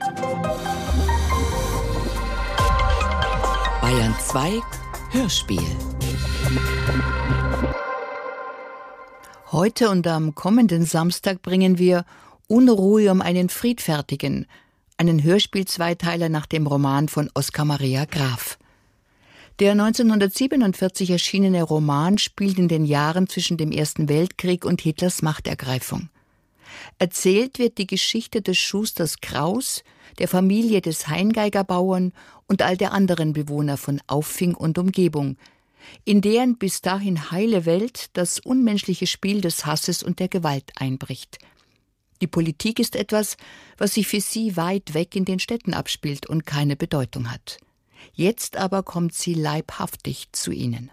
Bayern 2 Hörspiel. Heute und am kommenden Samstag bringen wir Unruhe um einen Friedfertigen, einen Hörspiel-Zweiteiler nach dem Roman von Oskar Maria Graf. Der 1947 erschienene Roman spielt in den Jahren zwischen dem Ersten Weltkrieg und Hitlers Machtergreifung. Erzählt wird die Geschichte des Schusters Kraus, der Familie des Heingeigerbauern und all der anderen Bewohner von Auffing und Umgebung, in deren bis dahin heile Welt das unmenschliche Spiel des Hasses und der Gewalt einbricht. Die Politik ist etwas, was sich für sie weit weg in den Städten abspielt und keine Bedeutung hat. Jetzt aber kommt sie leibhaftig zu ihnen.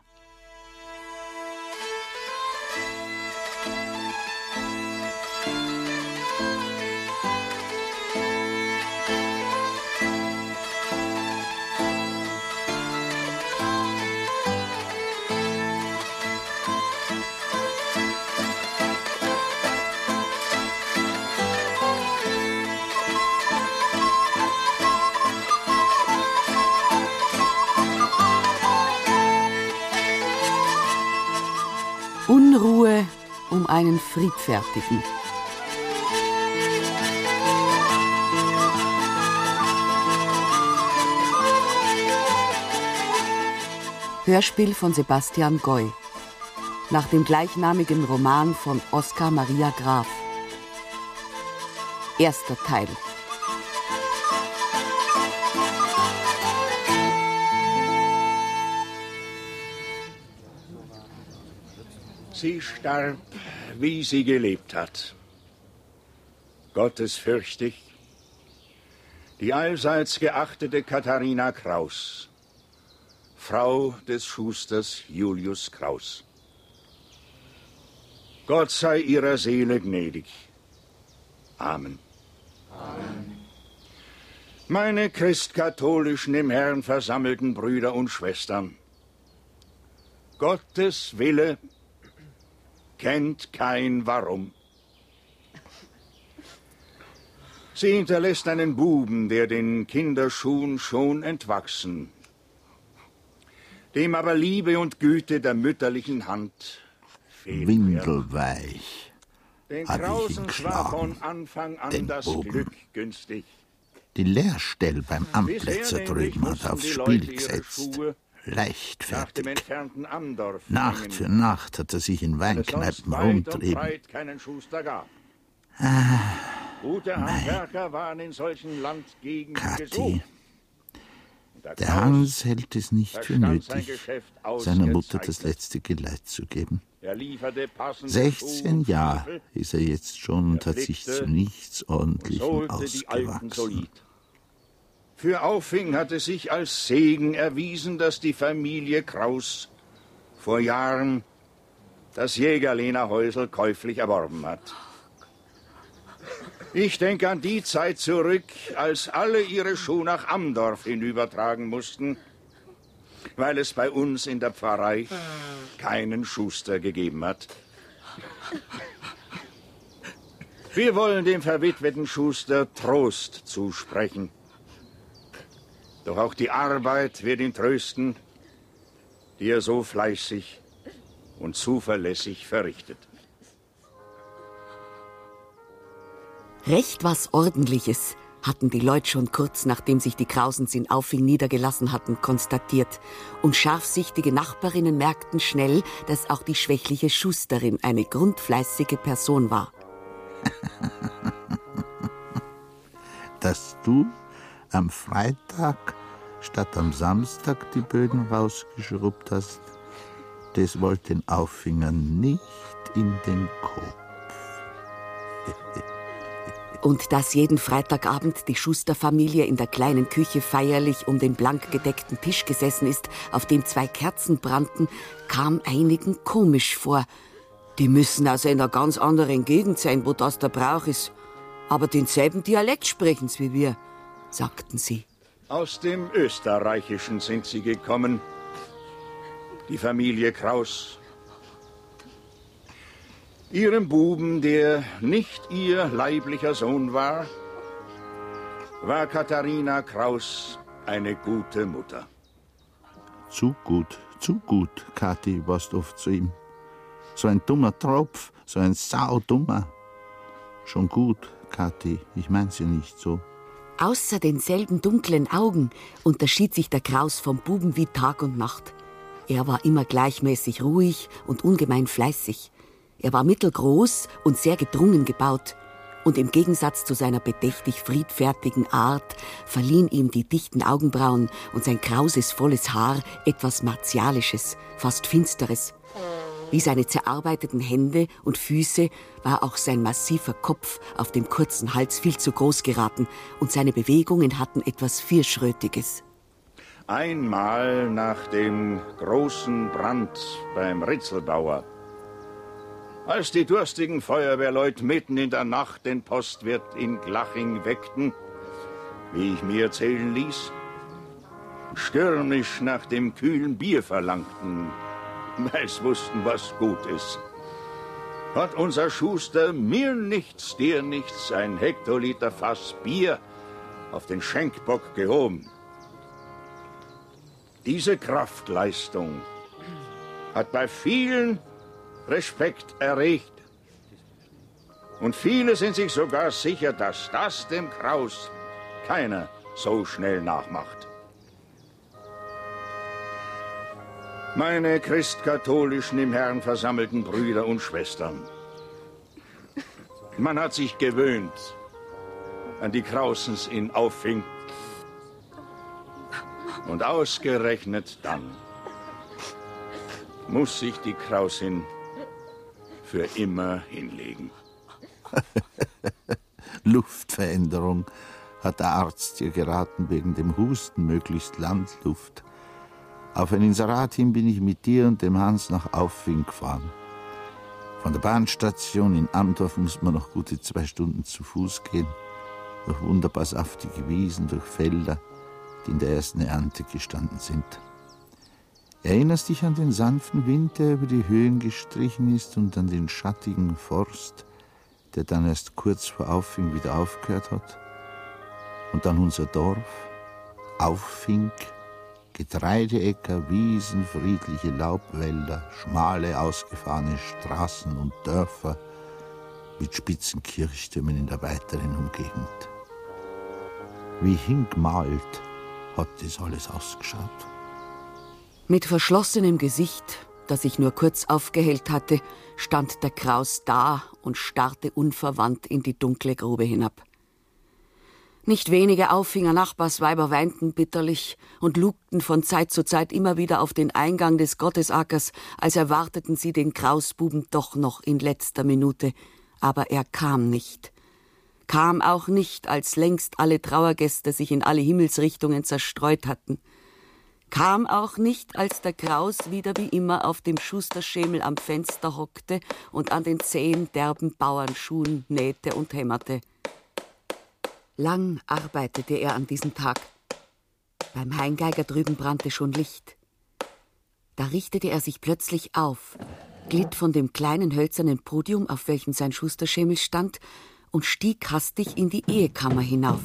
Unruhe um einen Friedfertigen. Hörspiel von Sebastian Goy. Nach dem gleichnamigen Roman von Oskar Maria Graf. Erster Teil. Sie starb, wie sie gelebt hat. Gottesfürchtig, die allseits geachtete Katharina Kraus, Frau des Schusters Julius Kraus. Gott sei ihrer Seele gnädig. Amen. Amen. Meine christkatholischen im Herrn versammelten Brüder und Schwestern, Gottes Wille kennt kein Warum. Sie hinterlässt einen Buben, der den Kinderschuhen schon entwachsen, dem aber Liebe und Güte der mütterlichen Hand fehlen. Windelweich Den hab ich ihn Krausen war von geschlagen, Anfang an den das Buben. Glück günstig. Die Lehrstell beim Amplätzer Bisher drüben nämlich hat aufs mussten die Leute Spiel ihre gesetzt. Schuhe nach dem Leichtfertig. entfernten Amdorf Nacht bringen, für Nacht hat er sich in weil es sonst Weinkneipen weit und rumtrieben. breit keinen Schuster gab. Gute Handwerker waren in solchen Landgegenden Kathi, gesucht. der Kraus Hans hält es nicht für verstand sein nötig, Geschäft seiner Mutter das ausgezeichnet. letzte Geleit zu geben. Er lieferte passende 16 Schuhe, Jahre Stiefel, ist er jetzt schon und hat sich flickte zu nichts Ordentlichem holte die Alten ausgewachsen. solid. Für Auffing hatte sich als Segen erwiesen, dass die Familie Kraus vor Jahren das Jägerlehnerhäusel käuflich erworben hat. Ich denke an die Zeit zurück, als alle ihre Schuhe nach Amdorf hinübertragen mussten, weil es bei uns in der Pfarrei keinen Schuster gegeben hat. Wir wollen dem verwitweten Schuster Trost zusprechen. Doch auch die Arbeit wird ihn trösten, die er so fleißig und zuverlässig verrichtet. Recht was Ordentliches hatten die Leute schon kurz nachdem sich die Krausens in Auffing niedergelassen hatten, konstatiert. Und scharfsichtige Nachbarinnen merkten schnell, dass auch die schwächliche Schusterin eine grundfleißige Person war. Dass du am Freitag statt am Samstag die Böden rausgeschrubbt hast, das wollte den Auffingern nicht in den Kopf. Und dass jeden Freitagabend die Schusterfamilie in der kleinen Küche feierlich um den blank gedeckten Tisch gesessen ist, auf dem 2 Kerzen brannten, kam einigen komisch vor. Die müssen also in einer ganz anderen Gegend sein, wo das der Brauch ist. Aber denselben Dialekt sprechen's wie wir, sagten sie. Aus dem Österreichischen sind sie gekommen, die Familie Kraus. Ihrem Buben, der nicht ihr leiblicher Sohn war, war Katharina Kraus eine gute Mutter. Zu gut, Kathi, warst oft zu ihm. So ein dummer Tropf, so ein saudummer. Schon gut, Kathi, ich mein's ja nicht so. Außer denselben dunklen Augen unterschied sich der Kraus vom Buben wie Tag und Nacht. Er war immer gleichmäßig ruhig und ungemein fleißig. Er war mittelgroß und sehr gedrungen gebaut. Und im Gegensatz zu seiner bedächtig friedfertigen Art verliehen ihm die dichten Augenbrauen und sein krauses, volles Haar etwas Martialisches, fast Finsteres. Wie seine zerarbeiteten Hände und Füße war auch sein massiver Kopf auf dem kurzen Hals viel zu groß geraten und seine Bewegungen hatten etwas Vierschrötiges. Einmal nach dem großen Brand beim Ritzelbauer, als die durstigen Feuerwehrleute mitten in der Nacht den Postwirt in Glaching weckten, wie ich mir erzählen ließ, stürmisch nach dem kühlen Bier verlangten, weil sie wussten, was gut ist, hat unser Schuster mir nichts, dir nichts ein Hektoliter Fass Bier auf den Schenkbock gehoben. Diese Kraftleistung hat bei vielen Respekt erregt. Und viele sind sich sogar sicher, dass das dem Kraus keiner so schnell nachmacht. Meine christkatholischen im Herrn versammelten Brüder und Schwestern, man hat sich gewöhnt an die Krausens in Auffing. Und ausgerechnet dann muss sich die Krausin für immer hinlegen. Luftveränderung, hat der Arzt dir geraten, wegen dem Husten möglichst Landluft. Auf ein Inserat hin bin ich mit dir und dem Hans nach Auffing gefahren. Von der Bahnstation in Amdorf muss man noch gute 2 Stunden zu Fuß gehen, durch wunderbar saftige Wiesen, durch Felder, die in der ersten Ernte gestanden sind. Erinnerst dich an den sanften Wind, der über die Höhen gestrichen ist, und an den schattigen Forst, der dann erst kurz vor Auffing wieder aufgehört hat? Und dann unser Dorf, Auffing, Getreideäcker, Wiesen, friedliche Laubwälder, schmale, ausgefahrene Straßen und Dörfer mit spitzen Kirchtürmen in der weiteren Umgegend. Wie hingemalt hat das alles ausgeschaut. Mit verschlossenem Gesicht, das sich nur kurz aufgehellt hatte, stand der Kraus da und starrte unverwandt in die dunkle Grube hinab. Nicht wenige Auffinger Nachbarsweiber weinten bitterlich und lugten von Zeit zu Zeit immer wieder auf den Eingang des Gottesackers, als erwarteten sie den Krausbuben doch noch in letzter Minute. Aber er kam nicht. Kam auch nicht, als längst alle Trauergäste sich in alle Himmelsrichtungen zerstreut hatten. Kam auch nicht, als der Kraus wieder wie immer auf dem Schusterschemel am Fenster hockte und an den zähen, derben Bauernschuhen nähte und hämmerte. Lang arbeitete er an diesem Tag. Beim Heingeiger drüben brannte schon Licht. Da richtete er sich plötzlich auf, glitt von dem kleinen hölzernen Podium, auf welchem sein Schusterschemel stand, und stieg hastig in die Ehekammer hinauf.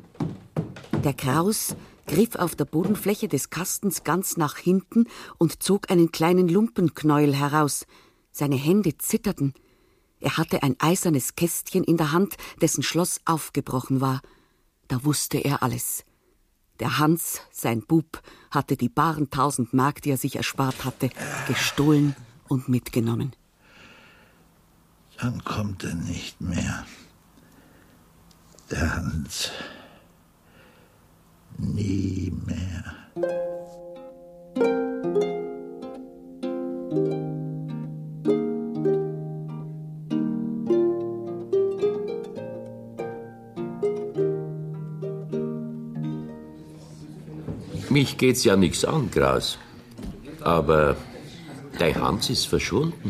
Der Kraus griff auf der Bodenfläche des Kastens ganz nach hinten und zog einen kleinen Lumpenknäuel heraus. Seine Hände zitterten. Er hatte ein eisernes Kästchen in der Hand, dessen Schloss aufgebrochen war. Da wusste er alles. Der Hans, sein Bub, hatte die baren 1000 Mark, die er sich erspart hatte, gestohlen und mitgenommen. Dann kommt er nicht mehr. Der Hans. Nie mehr. Mich geht's ja nichts an, Kraus. Aber dein Hans ist verschwunden.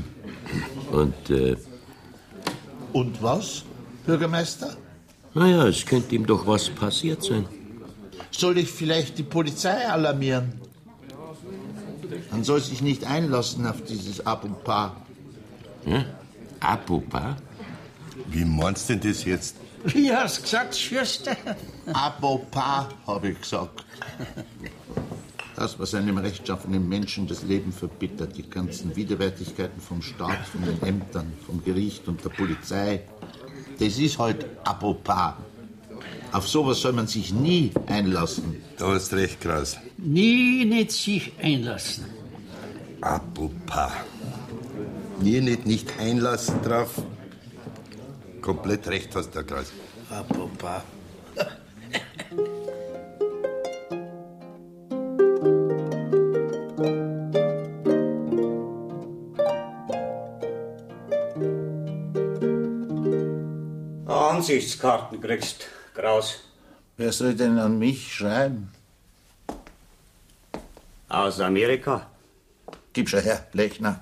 Und was, Bürgermeister? Naja, es könnte ihm doch was passiert sein. Soll ich vielleicht die Polizei alarmieren? Man soll sich nicht einlassen auf dieses Abu-Paar. Ja? Abu-Paar? Wie meinst du denn das jetzt? Wie hast du gesagt, Schwester? Apropos, habe ich gesagt. Das, was einem rechtschaffenen Menschen das Leben verbittert, die ganzen Widerwärtigkeiten vom Staat, von den Ämtern, vom Gericht und der Polizei, das ist halt apropos. Auf sowas soll man sich nie einlassen. Du hast recht, Kraus. Nie nicht sich einlassen. Apropos. Nie nicht einlassen drauf. Komplett recht hast du, Kraus. Apropos. Ansichtskarten kriegst, Kraus. Wer soll denn an mich schreiben? Aus Amerika. Gib schon her, Lechner.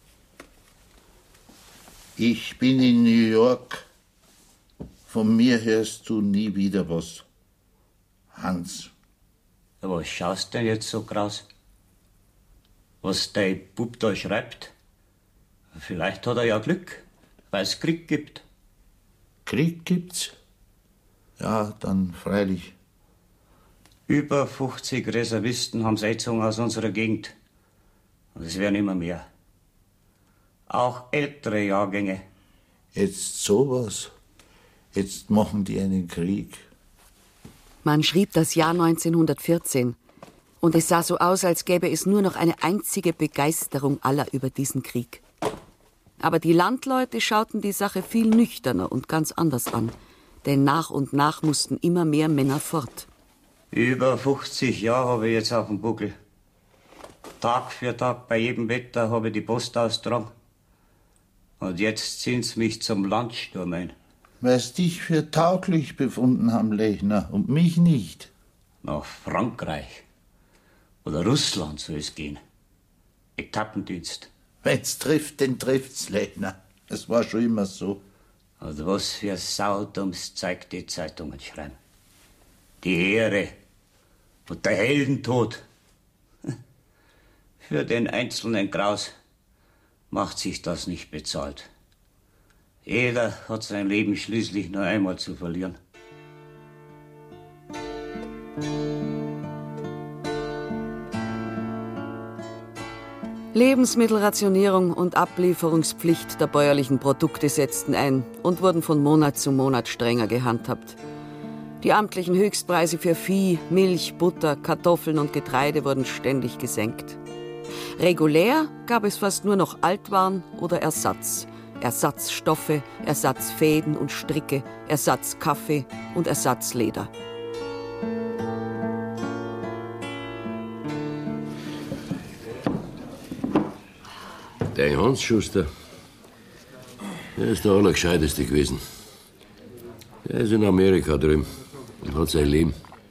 Ich bin in New York. Von mir hörst du nie wieder was. Hans. Was schaust denn jetzt so, Kraus? Was dein Bub da schreibt? Vielleicht hat er ja Glück, weil es Krieg gibt. Krieg gibt's? Ja, dann freilich. Über 50 Reservisten haben Setzung aus unserer Gegend. Und es werden immer mehr. Auch ältere Jahrgänge. Jetzt sowas. Jetzt machen die einen Krieg. Man schrieb das Jahr 1914 und es sah so aus, als gäbe es nur noch eine einzige Begeisterung aller über diesen Krieg. Aber die Landleute schauten die Sache viel nüchterner und ganz anders an, denn nach und nach mussten immer mehr Männer fort. Über 50 Jahre habe ich jetzt auf dem Buckel. Tag für Tag bei jedem Wetter habe ich die Post austragen. Und jetzt ziehen sie mich zum Landsturm ein. Weil's dich für tauglich befunden haben, Lechner, und mich nicht. Nach Frankreich oder Russland soll es gehen. Etappendienst. Wenn's trifft, dann trifft's, Lechner. Es war schon immer so. Und was für saudums Zeug die Zeitungen schreiben. Die Ehre und der Heldentod. Für den einzelnen Kraus macht sich das nicht bezahlt. Jeder hat sein Leben schließlich nur einmal zu verlieren. Lebensmittelrationierung und Ablieferungspflicht der bäuerlichen Produkte setzten ein und wurden von Monat zu Monat strenger gehandhabt. Die amtlichen Höchstpreise für Vieh, Milch, Butter, Kartoffeln und Getreide wurden ständig gesenkt. Regulär gab es fast nur noch Altwaren oder Ersatz. Ersatzstoffe, Ersatzfäden und Stricke, Ersatzkaffee und Ersatzleder. Dein Hans Schuster, der ist der Allergescheiteste gewesen. Der ist in Amerika drüben und hat sein Leben.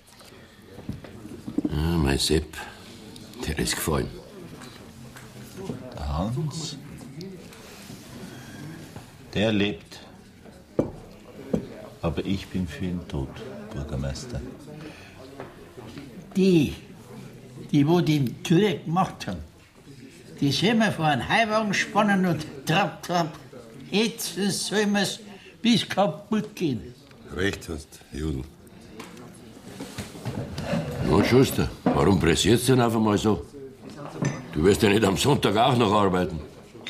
Ja, mein Sepp, der ist gefallen. Der Hans? Der lebt. Aber ich bin für ihn tot, Bürgermeister. Die wo den Krieg gemacht haben, die sollen wir vor einen Heimwagen spannen und trapp. Jetzt sollen wir's bis kaputt gehen. Recht hast, Judel. Na, Schuster, warum pressierst du denn auf einmal so? Du wirst ja nicht am Sonntag auch noch arbeiten.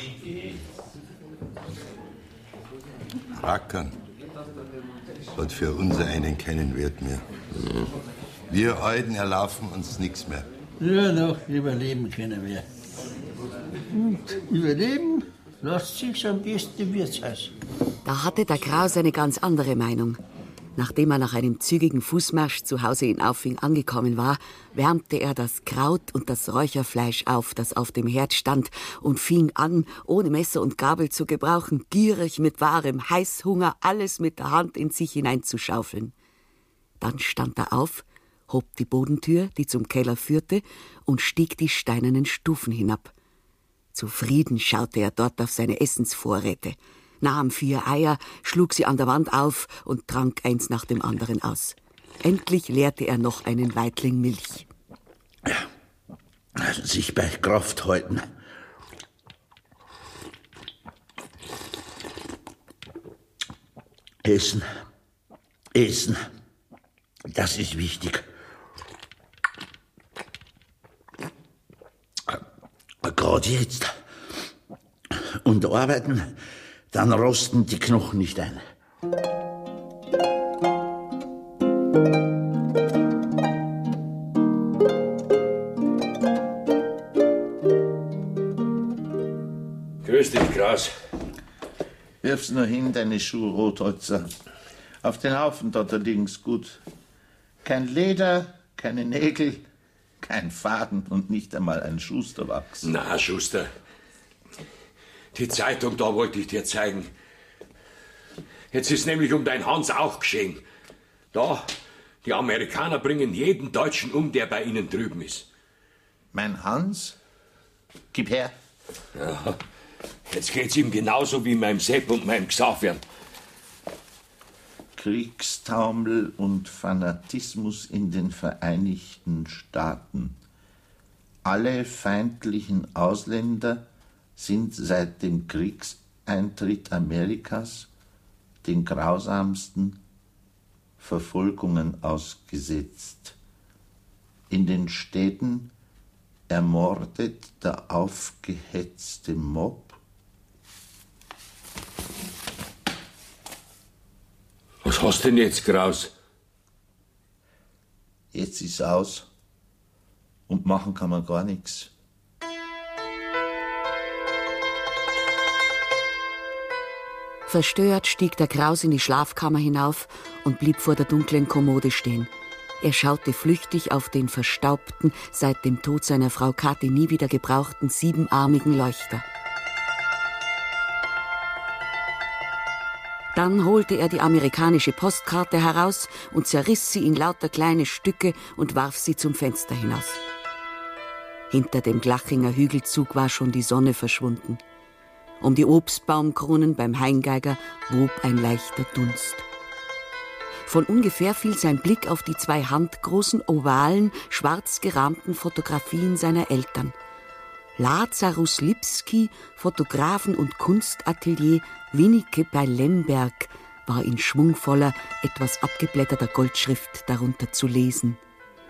Rackern hat für unser einen keinen Wert mehr. Wir Alten erlaufen uns nichts mehr. Nur noch überleben können wir. Und überleben lässt sich's am besten im Wirtshaus. Da hatte der Kraus eine ganz andere Meinung. Nachdem er nach einem zügigen Fußmarsch zu Hause in Auffing angekommen war, wärmte er das Kraut und das Räucherfleisch auf, das auf dem Herd stand, und fing an, ohne Messer und Gabel zu gebrauchen, gierig mit wahrem Heißhunger alles mit der Hand in sich hineinzuschaufeln. Dann stand er auf, hob die Bodentür, die zum Keller führte, und stieg die steinernen Stufen hinab. Zufrieden schaute er dort auf seine Essensvorräte, nahm 4 Eier, schlug sie an der Wand auf und trank eins nach dem anderen aus. Endlich leerte er noch einen Weitling Milch. Also sich bei Kraft halten. Essen. Das ist wichtig. Gerade jetzt. Und arbeiten, dann rosten die Knochen nicht ein. Grüß dich, Kraus. Wirf's nur hin, deine Schuhe, Rotholzer. Auf den Haufen dort liegen's gut. Kein Leder, keine Nägel, kein Faden und nicht einmal ein Schusterwachs. Na, Schuster. Die Zeitung, da wollte ich dir zeigen. Jetzt ist nämlich um dein Hans auch geschehen. Da, die Amerikaner bringen jeden Deutschen um, der bei ihnen drüben ist. Mein Hans? Gib her. Ja, jetzt geht's ihm genauso wie meinem Sepp und meinem Xavian. Kriegstaumel und Fanatismus in den Vereinigten Staaten. Alle feindlichen Ausländer sind seit dem Kriegseintritt Amerikas den grausamsten Verfolgungen ausgesetzt. In den Städten ermordet der aufgehetzte Mob. Was hast du denn jetzt, Kraus? Jetzt ist aus und machen kann man gar nichts. Verstört stieg der Kraus in die Schlafkammer hinauf und blieb vor der dunklen Kommode stehen. Er schaute flüchtig auf den verstaubten, seit dem Tod seiner Frau Kathi nie wieder gebrauchten siebenarmigen Leuchter. Dann holte er die amerikanische Postkarte heraus und zerriss sie in lauter kleine Stücke und warf sie zum Fenster hinaus. Hinter dem Glachinger Hügelzug war schon die Sonne verschwunden. Um die Obstbaumkronen beim Heingeiger wob ein leichter Dunst. Von ungefähr fiel sein Blick auf die 2 handgroßen, ovalen, schwarz gerahmten Fotografien seiner Eltern. Lazarus Lipski, Fotografen- und Kunstatelier Winnike bei Lemberg, war in schwungvoller, etwas abgeblätterter Goldschrift darunter zu lesen.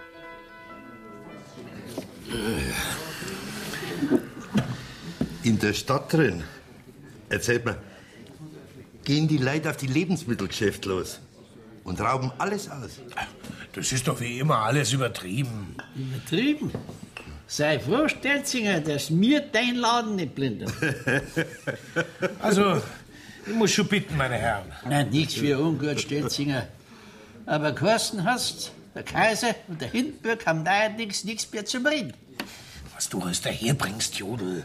In der Stadt drin, erzählt mir, gehen die Leute auf die Lebensmittelgeschäfte los und rauben alles aus. Das ist doch wie immer alles übertrieben. Übertrieben? Sei froh, Stelzinger, dass wir dein Laden nicht plündern. Also, ich muss schon bitten, meine Herren. Nein, nichts für ungut, Stelzinger. Aber geheißen hast, der Kaiser und der Hindenburg haben neuerdings nichts mehr zu reden. Was du alles daherbringst, Jodl.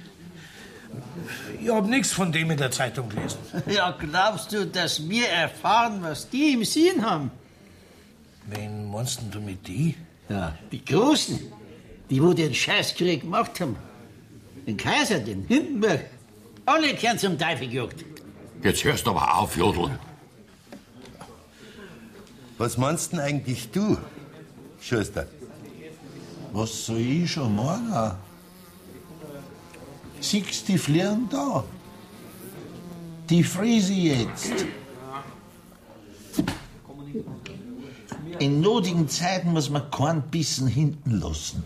Ich hab nichts von dem in der Zeitung gelesen. Ja, glaubst du, dass wir erfahren, was die im Sinn haben? Wen meinst denn du mit die? Ja, die Großen, die wo den Scheißkrieg gemacht haben. Den Kaiser, den Hindenburg. Alle gern zum Teufel gejagt. Jetzt hörst du aber auf, Jodl. Was meinst denn eigentlich du, Schuster? Was soll ich schon machen? Siehst die Flieren da? Die friese jetzt. In nottigen Zeiten muss man keinen Bissen hinten lassen.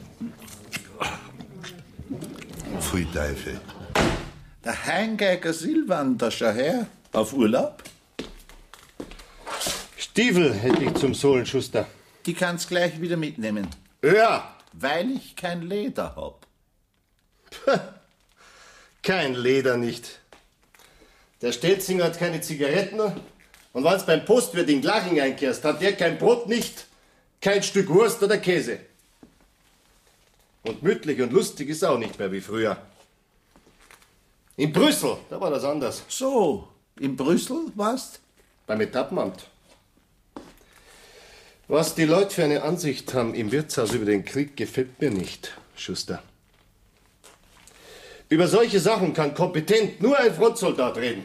Pfui Teufel. Der Heingeiger Silvan, da schau her, auf Urlaub. Stiefel hätte ich zum Sohlenschuster. Die kannst gleich wieder mitnehmen. Ja, Weil ich kein Leder hab. kein Leder nicht. Der Stelzinger hat keine Zigaretten und wenn's beim Postwirt in Glaching einkehrst, hat der kein Brot nicht, kein Stück Wurst oder Käse. Und gemütlich und lustig ist auch nicht mehr wie früher. In Brüssel, da war das anders. So, in Brüssel warst? Beim Etappenamt. Was die Leute für eine Ansicht haben im Wirtshaus über den Krieg, gefällt mir nicht, Schuster. Über solche Sachen kann kompetent nur ein Frontsoldat reden.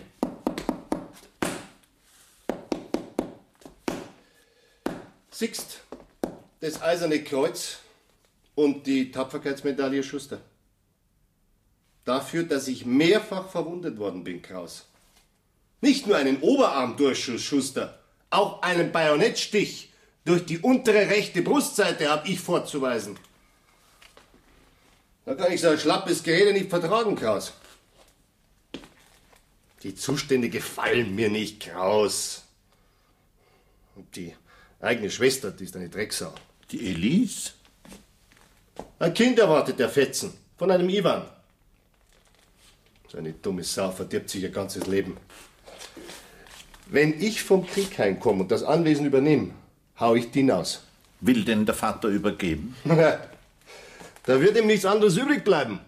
Siehst, das Eiserne Kreuz und die Tapferkeitsmedaille, Schuster. Dafür, dass ich mehrfach verwundet worden bin, Kraus. Nicht nur einen Oberarmdurchschuss, Schuster, auch einen Bajonettstich Durch die untere rechte Brustseite habe ich vorzuweisen. Da kann ich so ein schlappes Gerede nicht vertragen, Kraus. Die Zustände gefallen mir nicht, Kraus. Und die eigene Schwester, die ist eine Drecksau. Die Elise? Ein Kind erwartet der Fetzen. Von einem Iwan. So eine dumme Sau verdirbt sich ihr ganzes Leben. Wenn ich vom Krieg heimkomme und das Anwesen übernehme, hau ich die hinaus. Will denn der Vater übergeben? Da wird ihm nichts anderes übrig bleiben.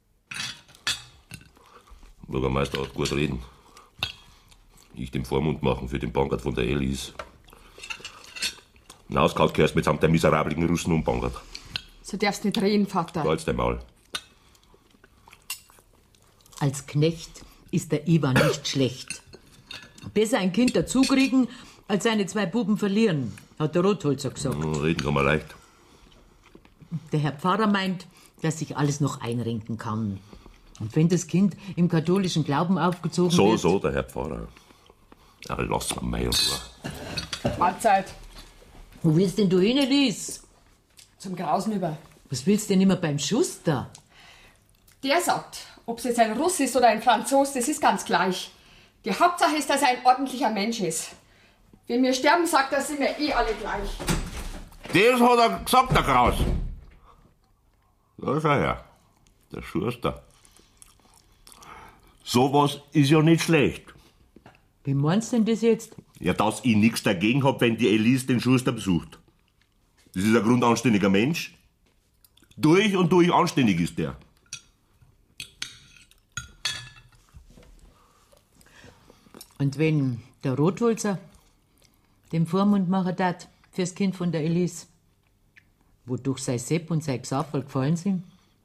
Bürgermeister hat gut reden. Ich den Vormund machen für den Bankert von der Elise. Hinausgehauen gehörst mitsamt der miserablen Russen und Bankert. So darfst nicht reden, Vater. Halt's dein Maul. Als Knecht ist der Iwan nicht schlecht. Besser ein Kind dazukriegen, als seine 2 Buben verlieren, hat der Rotholzer gesagt. Reden kann man leicht. Der Herr Pfarrer meint, dass sich alles noch einrenken kann. Und wenn das Kind im katholischen Glauben aufgezogen wird... So, der Herr Pfarrer. Ja, lass mal meine Ruhe. Mahlzeit. Wo willst denn du hin, Elise? Zum Grausen über. Was willst du denn immer beim Schuster? Der sagt, ob es jetzt ein Russ ist oder ein Franzos, das ist ganz gleich. Die Hauptsache ist, dass er ein ordentlicher Mensch ist. Wenn wir sterben, sagt er, sind wir eh alle gleich. Das hat er gesagt, der Kraus. Da schau her, der Schuster. Sowas ist ja nicht schlecht. Wie meinst du denn das jetzt? Ja, dass ich nichts dagegen hab, wenn die Elise den Schuster besucht. Das ist ein grundanständiger Mensch. Durch und durch anständig ist der. Und wenn der Rotholzer den Vormund machen darf fürs Kind von der Elise, wodurch sein Sepp und sein Xaverl gefallen sind?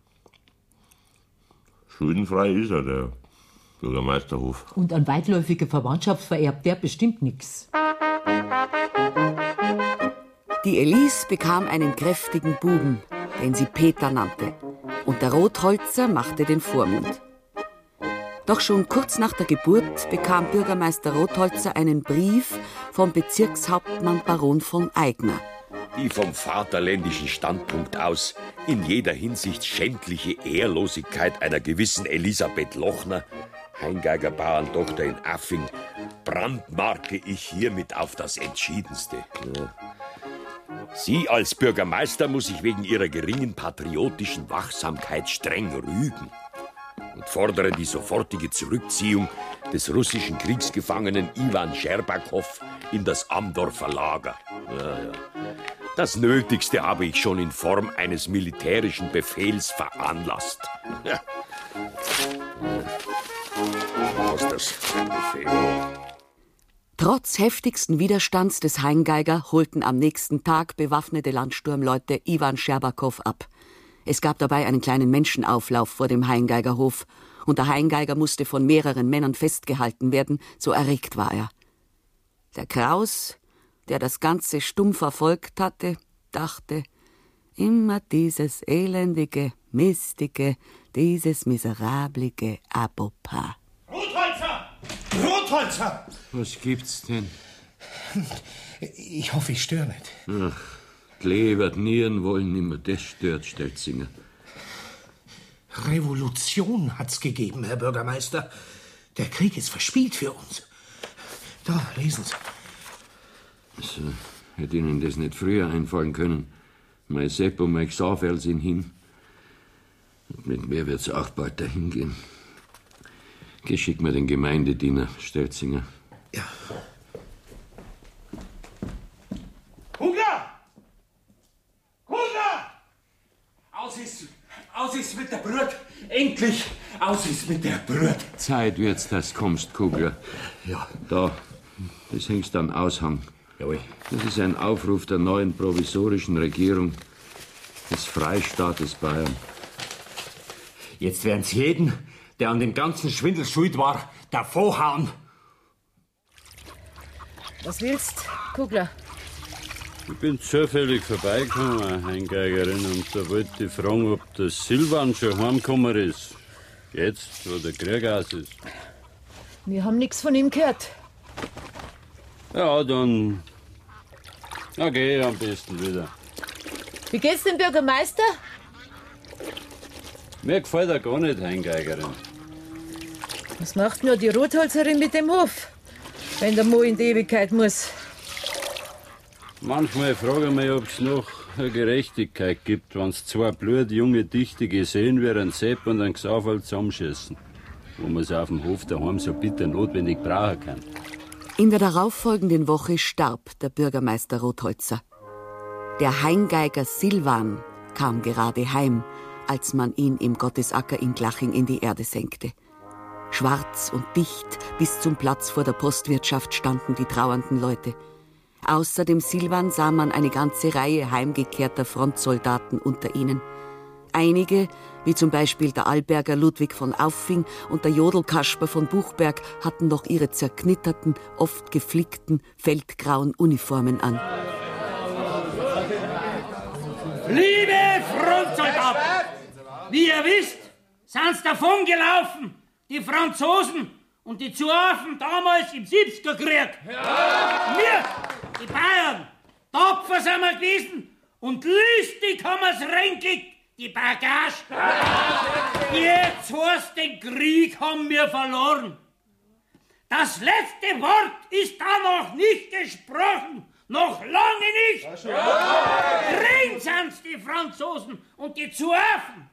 Schuldenfrei ist er, der Bürgermeisterhof. Und an weitläufige Verwandtschaft vererbt der bestimmt nichts. Die Elise bekam einen kräftigen Buben, den sie Peter nannte. Und der Rotholzer machte den Vormund. Doch schon kurz nach der Geburt bekam Bürgermeister Rotholzer einen Brief vom Bezirkshauptmann Baron von Aigner. Die vom vaterländischen Standpunkt aus in jeder Hinsicht schändliche Ehrlosigkeit einer gewissen Elisabeth Lochner, Heingeiger Bauerntochter in Affing, brandmarke ich hiermit auf das Entschiedenste. Ja. Sie als Bürgermeister muss sich wegen ihrer geringen patriotischen Wachsamkeit streng rügen und fordere die sofortige Zurückziehung des russischen Kriegsgefangenen Iwan Scherbakow in das Amdorfer Lager. Ja. Das Nötigste habe ich schon in Form eines militärischen Befehls veranlasst. Ja. Was ist das für ein Befehl? Trotz heftigsten Widerstands des Heingeiger holten am nächsten Tag bewaffnete Landsturmleute Iwan Scherbakow ab. Es gab dabei einen kleinen Menschenauflauf vor dem Heingeigerhof und der Heingeiger musste von mehreren Männern festgehalten werden, so erregt war er. Der Kraus, der das Ganze stumm verfolgt hatte, dachte, immer dieses elendige, mistige, dieses miserablige Abopa. Rotholzer! Rotholzer! Was gibt's denn? Ich hoffe, ich störe nicht. Ach, Kleber, Nieren wollen nimmer, das stört Stelzinger. Revolution hat's gegeben, Herr Bürgermeister. Der Krieg ist verspielt für uns. Da, lesen Sie. Also, hätte Ihnen das nicht früher einfallen können. Mein Sepp und mein Xaverl sind hin. Und mit mir wird's auch bald dahin gehen. Geschick mir den Gemeindediener, Stelzinger. Ja. Hunger! Hunger! Aus ist mit der Brut! Endlich! Aus ist mit der Brut! Zeit wird's, dass du kommst, Kugler. Ja. Da, das hängst am Aushang. Jawohl. Das ist ein Aufruf der neuen provisorischen Regierung des Freistaates Bayern. Jetzt werden's jeden, der an dem ganzen Schwindel schuld war, davonhauen. Was willst, Kugler? Ich bin zufällig vorbeigekommen, Heingeigerin, und da wollte ich fragen, ob der Silvan schon heimgekommen ist. Jetzt, wo der Krieg aus ist. Wir haben nichts von ihm gehört. Ja, dann Na, geh am besten wieder. Wie geht's dem Bürgermeister? Mir gefällt er gar nicht, Heingeigerin. Was macht nur die Rotholzerin mit dem Hof, wenn der Mo in die Ewigkeit muss? Manchmal frage ich mich, ob es noch eine Gerechtigkeit gibt, wenn es zwei blutjunge Dichte gesehen wie ein Sepp und ein Gesauferl zusammenschießen, wo man es auf dem Hof daheim so bitter notwendig brauchen kann. In der darauffolgenden Woche starb der Bürgermeister Rotholzer. Der Heingeiger Silvan kam gerade heim, als man ihn im Gottesacker in Glaching in die Erde senkte. Schwarz und dicht bis zum Platz vor der Postwirtschaft standen die trauernden Leute. Außer dem Silvan sah man eine ganze Reihe heimgekehrter Frontsoldaten unter ihnen. Einige, wie zum Beispiel der Alberger Ludwig von Auffing und der Jodelkasper von Buchberg, hatten noch ihre zerknitterten, oft geflickten, feldgrauen Uniformen an. Liebe Frontsoldaten, wie ihr wisst, sind's davon gelaufen, die Franzosen und die Zuaffen damals im 70er Krieg. Ja. Wir, die Bayern, tapfer sind wir gewesen und listig haben wir's reingekriegt, die Bagage. Jetzt heißt, den Krieg haben wir verloren. Das letzte Wort ist da noch nicht gesprochen. Noch lange nicht! Drin sind's die Franzosen und die Zuaffen!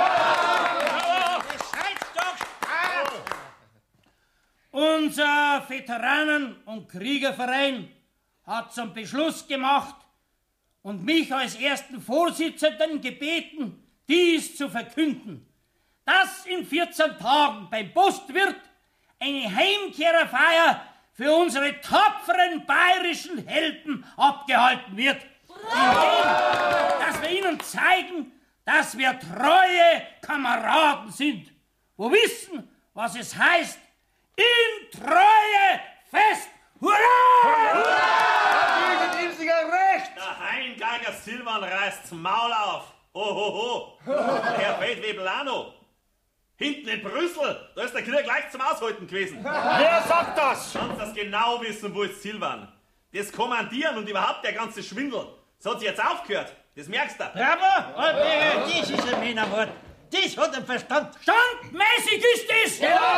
Unser Veteranen- und Kriegerverein hat zum Beschluss gemacht und mich als ersten Vorsitzenden gebeten, dies zu verkünden, dass in 14 Tagen beim Postwirt eine Heimkehrerfeier für unsere tapferen bayerischen Helden abgehalten wird. Indem, dass wir ihnen zeigen, dass wir treue Kameraden sind, wo wissen, was es heißt, in Treue fest. Hurra! Hurra! Ihm sicher recht! Der Heingeiger Silvan reißt's Maul auf. Ho. Herr Feldwebel auch noch. Hinten in Brüssel, da ist der Krieg gleich zum Aushalten gewesen. Wer sagt das? Kannst das genau wissen, wo ist Silvan? Das Kommandieren und überhaupt der ganze Schwindel, das hat sich jetzt aufgehört. Das merkst du. Bravo! Das ist ein Männerwort. Das hat er Verstand. Standmäßig ist es!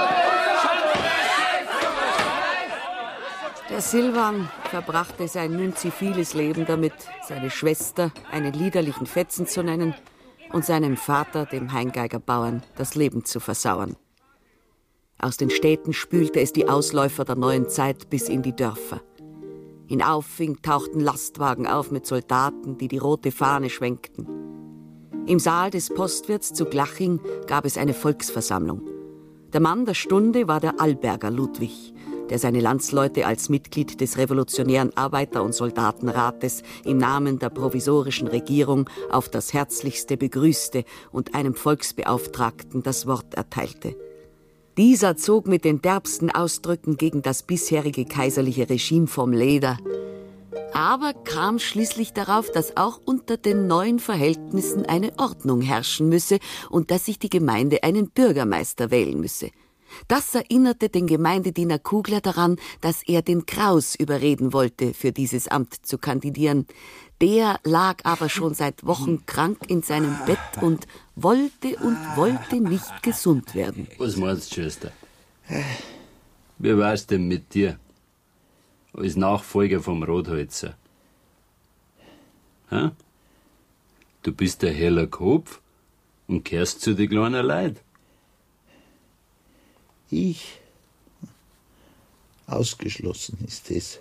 Der Silvan verbrachte sein nun ziviles Leben damit, seine Schwester einen liederlichen Fetzen zu nennen und seinem Vater, dem Heingeiger Bauern, das Leben zu versauern. Aus den Städten spülte es die Ausläufer der neuen Zeit bis in die Dörfer. In Auffing tauchten Lastwagen auf mit Soldaten, die die rote Fahne schwenkten. Im Saal des Postwirts zu Glaching gab es eine Volksversammlung. Der Mann der Stunde war der Alberger Ludwig, der seine Landsleute als Mitglied des Revolutionären Arbeiter- und Soldatenrates im Namen der provisorischen Regierung auf das Herzlichste begrüßte und einem Volksbeauftragten das Wort erteilte. Dieser zog mit den derbsten Ausdrücken gegen das bisherige kaiserliche Regime vom Leder, aber kam schließlich darauf, dass auch unter den neuen Verhältnissen eine Ordnung herrschen müsse und dass sich die Gemeinde einen Bürgermeister wählen müsse. Das erinnerte den Gemeindediener Kugler daran, dass er den Kraus überreden wollte, für dieses Amt zu kandidieren. Der lag aber schon seit Wochen krank in seinem Bett und wollte nicht gesund werden. Was meinst du, Schwester? Wie war's denn mit dir? Als Nachfolger vom Rotholzer. Ha? Du bist der heller Kopf und gehörst zu den kleinen Leuten. Ich? Ausgeschlossen ist es.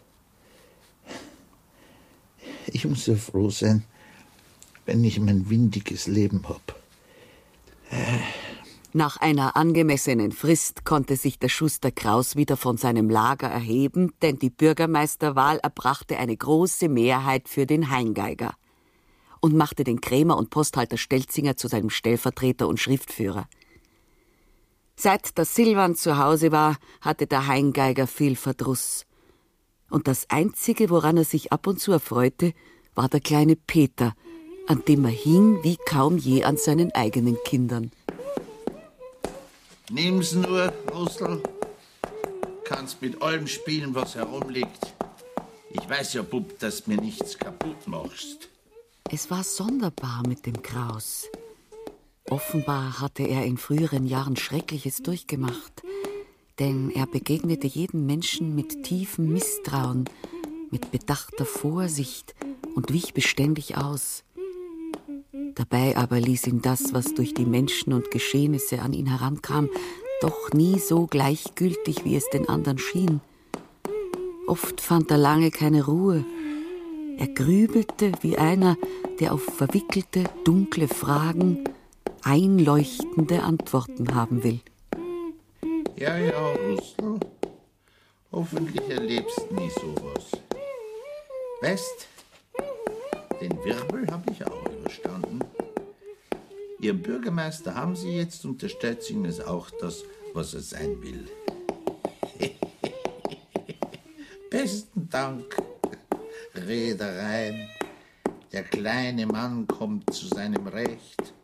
Ich muss ja froh sein, wenn ich mein windiges Leben hab. Nach einer angemessenen Frist konnte sich der Schuster Kraus wieder von seinem Lager erheben, denn die Bürgermeisterwahl erbrachte eine große Mehrheit für den Heingeiger und machte den Krämer und Posthalter Stelzinger zu seinem Stellvertreter und Schriftführer. Seit der Silvan zu Hause war, hatte der Heingeiger viel Verdruss. Und das Einzige, woran er sich ab und zu erfreute, war der kleine Peter, an dem er hing wie kaum je an seinen eigenen Kindern. Nimm's nur, Russel. Kannst mit allem spielen, was herumliegt. Ich weiß ja, Bub, dass mir nichts kaputt machst. Es war sonderbar mit dem Kraus. Offenbar hatte er in früheren Jahren Schreckliches durchgemacht. Denn er begegnete jedem Menschen mit tiefem Misstrauen, mit bedachter Vorsicht und wich beständig aus. Dabei aber ließ ihn das, was durch die Menschen und Geschehnisse an ihn herankam, doch nie so gleichgültig, wie es den anderen schien. Oft fand er lange keine Ruhe. Er grübelte wie einer, der auf verwickelte, dunkle Fragen einleuchtende Antworten haben will. Ja, Russel. Hoffentlich erlebst nie sowas. Weißt, den Wirbel habe ich auch überstanden. Ihr Bürgermeister haben Sie jetzt und der Stetzinger ist auch das, was er sein will. Besten Dank. Reedereien. Der kleine Mann kommt zu seinem Recht.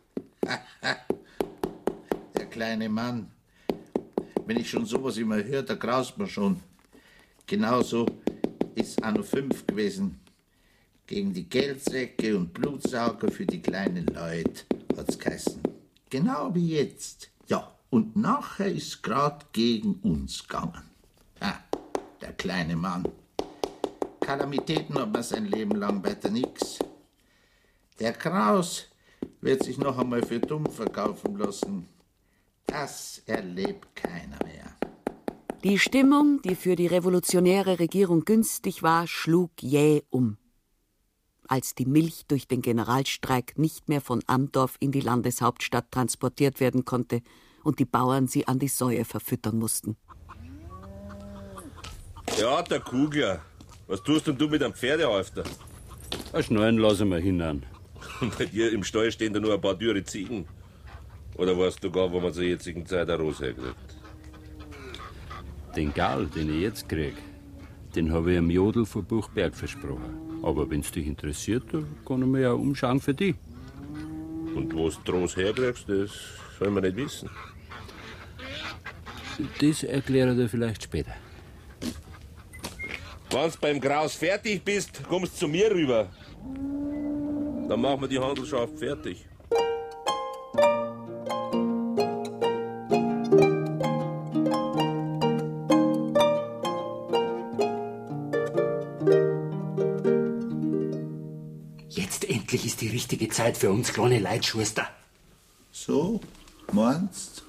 Der kleine Mann. Wenn ich schon sowas immer höre, da graust man schon. Genauso ist Anno 5 gewesen. Gegen die Geldsäcke und Blutsauger für die kleinen Leute, hat's geheißen. Genau wie jetzt. Ja, und nachher ist grad gegen uns gegangen. Der kleine Mann. Kalamitäten hat man sein Leben lang weiter nix. Der Kraus wird sich noch einmal für dumm verkaufen lassen. Das erlebt keiner mehr. Die Stimmung, die für die revolutionäre Regierung günstig war, schlug jäh um. Als die Milch durch den Generalstreik nicht mehr von Amdorf in die Landeshauptstadt transportiert werden konnte und die Bauern sie an die Säue verfüttern mussten. Ja, der Kugler. Was tust denn du mit einem Pferdehalfter? Schnallen lassen wir hinein. Und bei dir im Stall stehen da nur ein paar dürre Ziegen. Oder weißt du gar, wo man zur jetzigen Zeit eine Rose herkriegt? Den Gal, den ich jetzt krieg, den habe ich am Jodl von Buchberg versprochen. Aber wenn's dich interessiert, dann kann ich mir ja umschauen für dich. Und wo du Rose herkriegst, das soll man nicht wissen. Das erkläre ich dir vielleicht später. Wenn du beim Graus fertig bist, kommst du zu mir rüber. Dann machen wir die Handelschaft fertig. Jetzt endlich ist die richtige Zeit für uns kleine Leute, Schuster. So, meinst?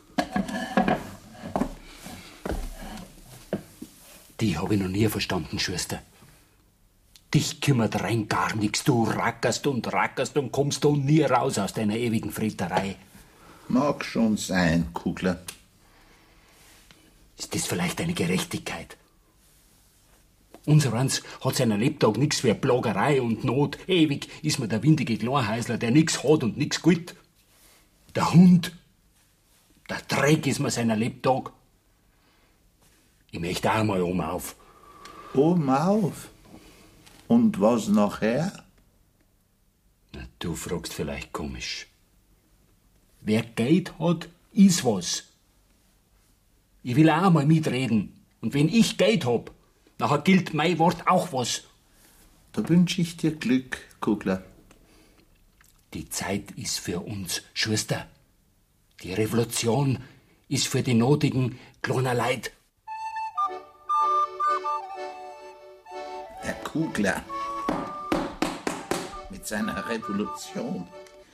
Die habe ich noch nie verstanden, Schuster. Dich kümmert rein gar nichts. Du rackerst und kommst da nie raus aus deiner ewigen Freterei. Mag schon sein, Kugler. Ist das vielleicht eine Gerechtigkeit? Unsereins hat seiner Lebtag nichts wie Plagerei und Not. Ewig ist mir der windige Kleinhäusler, der nichts hat und nichts gilt. Der Hund, der Dreck ist mir seiner Lebtag. Ich möchte auch mal oben auf. Oben auf? Und was nachher? Na, du fragst vielleicht komisch. Wer Geld hat, ist was. Ich will auch mal mitreden. Und wenn ich Geld hab, nachher gilt mein Wort auch was. Da wünsche ich dir Glück, Kugler. Die Zeit ist für uns, Schuster. Die Revolution ist für die nötigen kleiner Leid. Der Kugler mit seiner Revolution.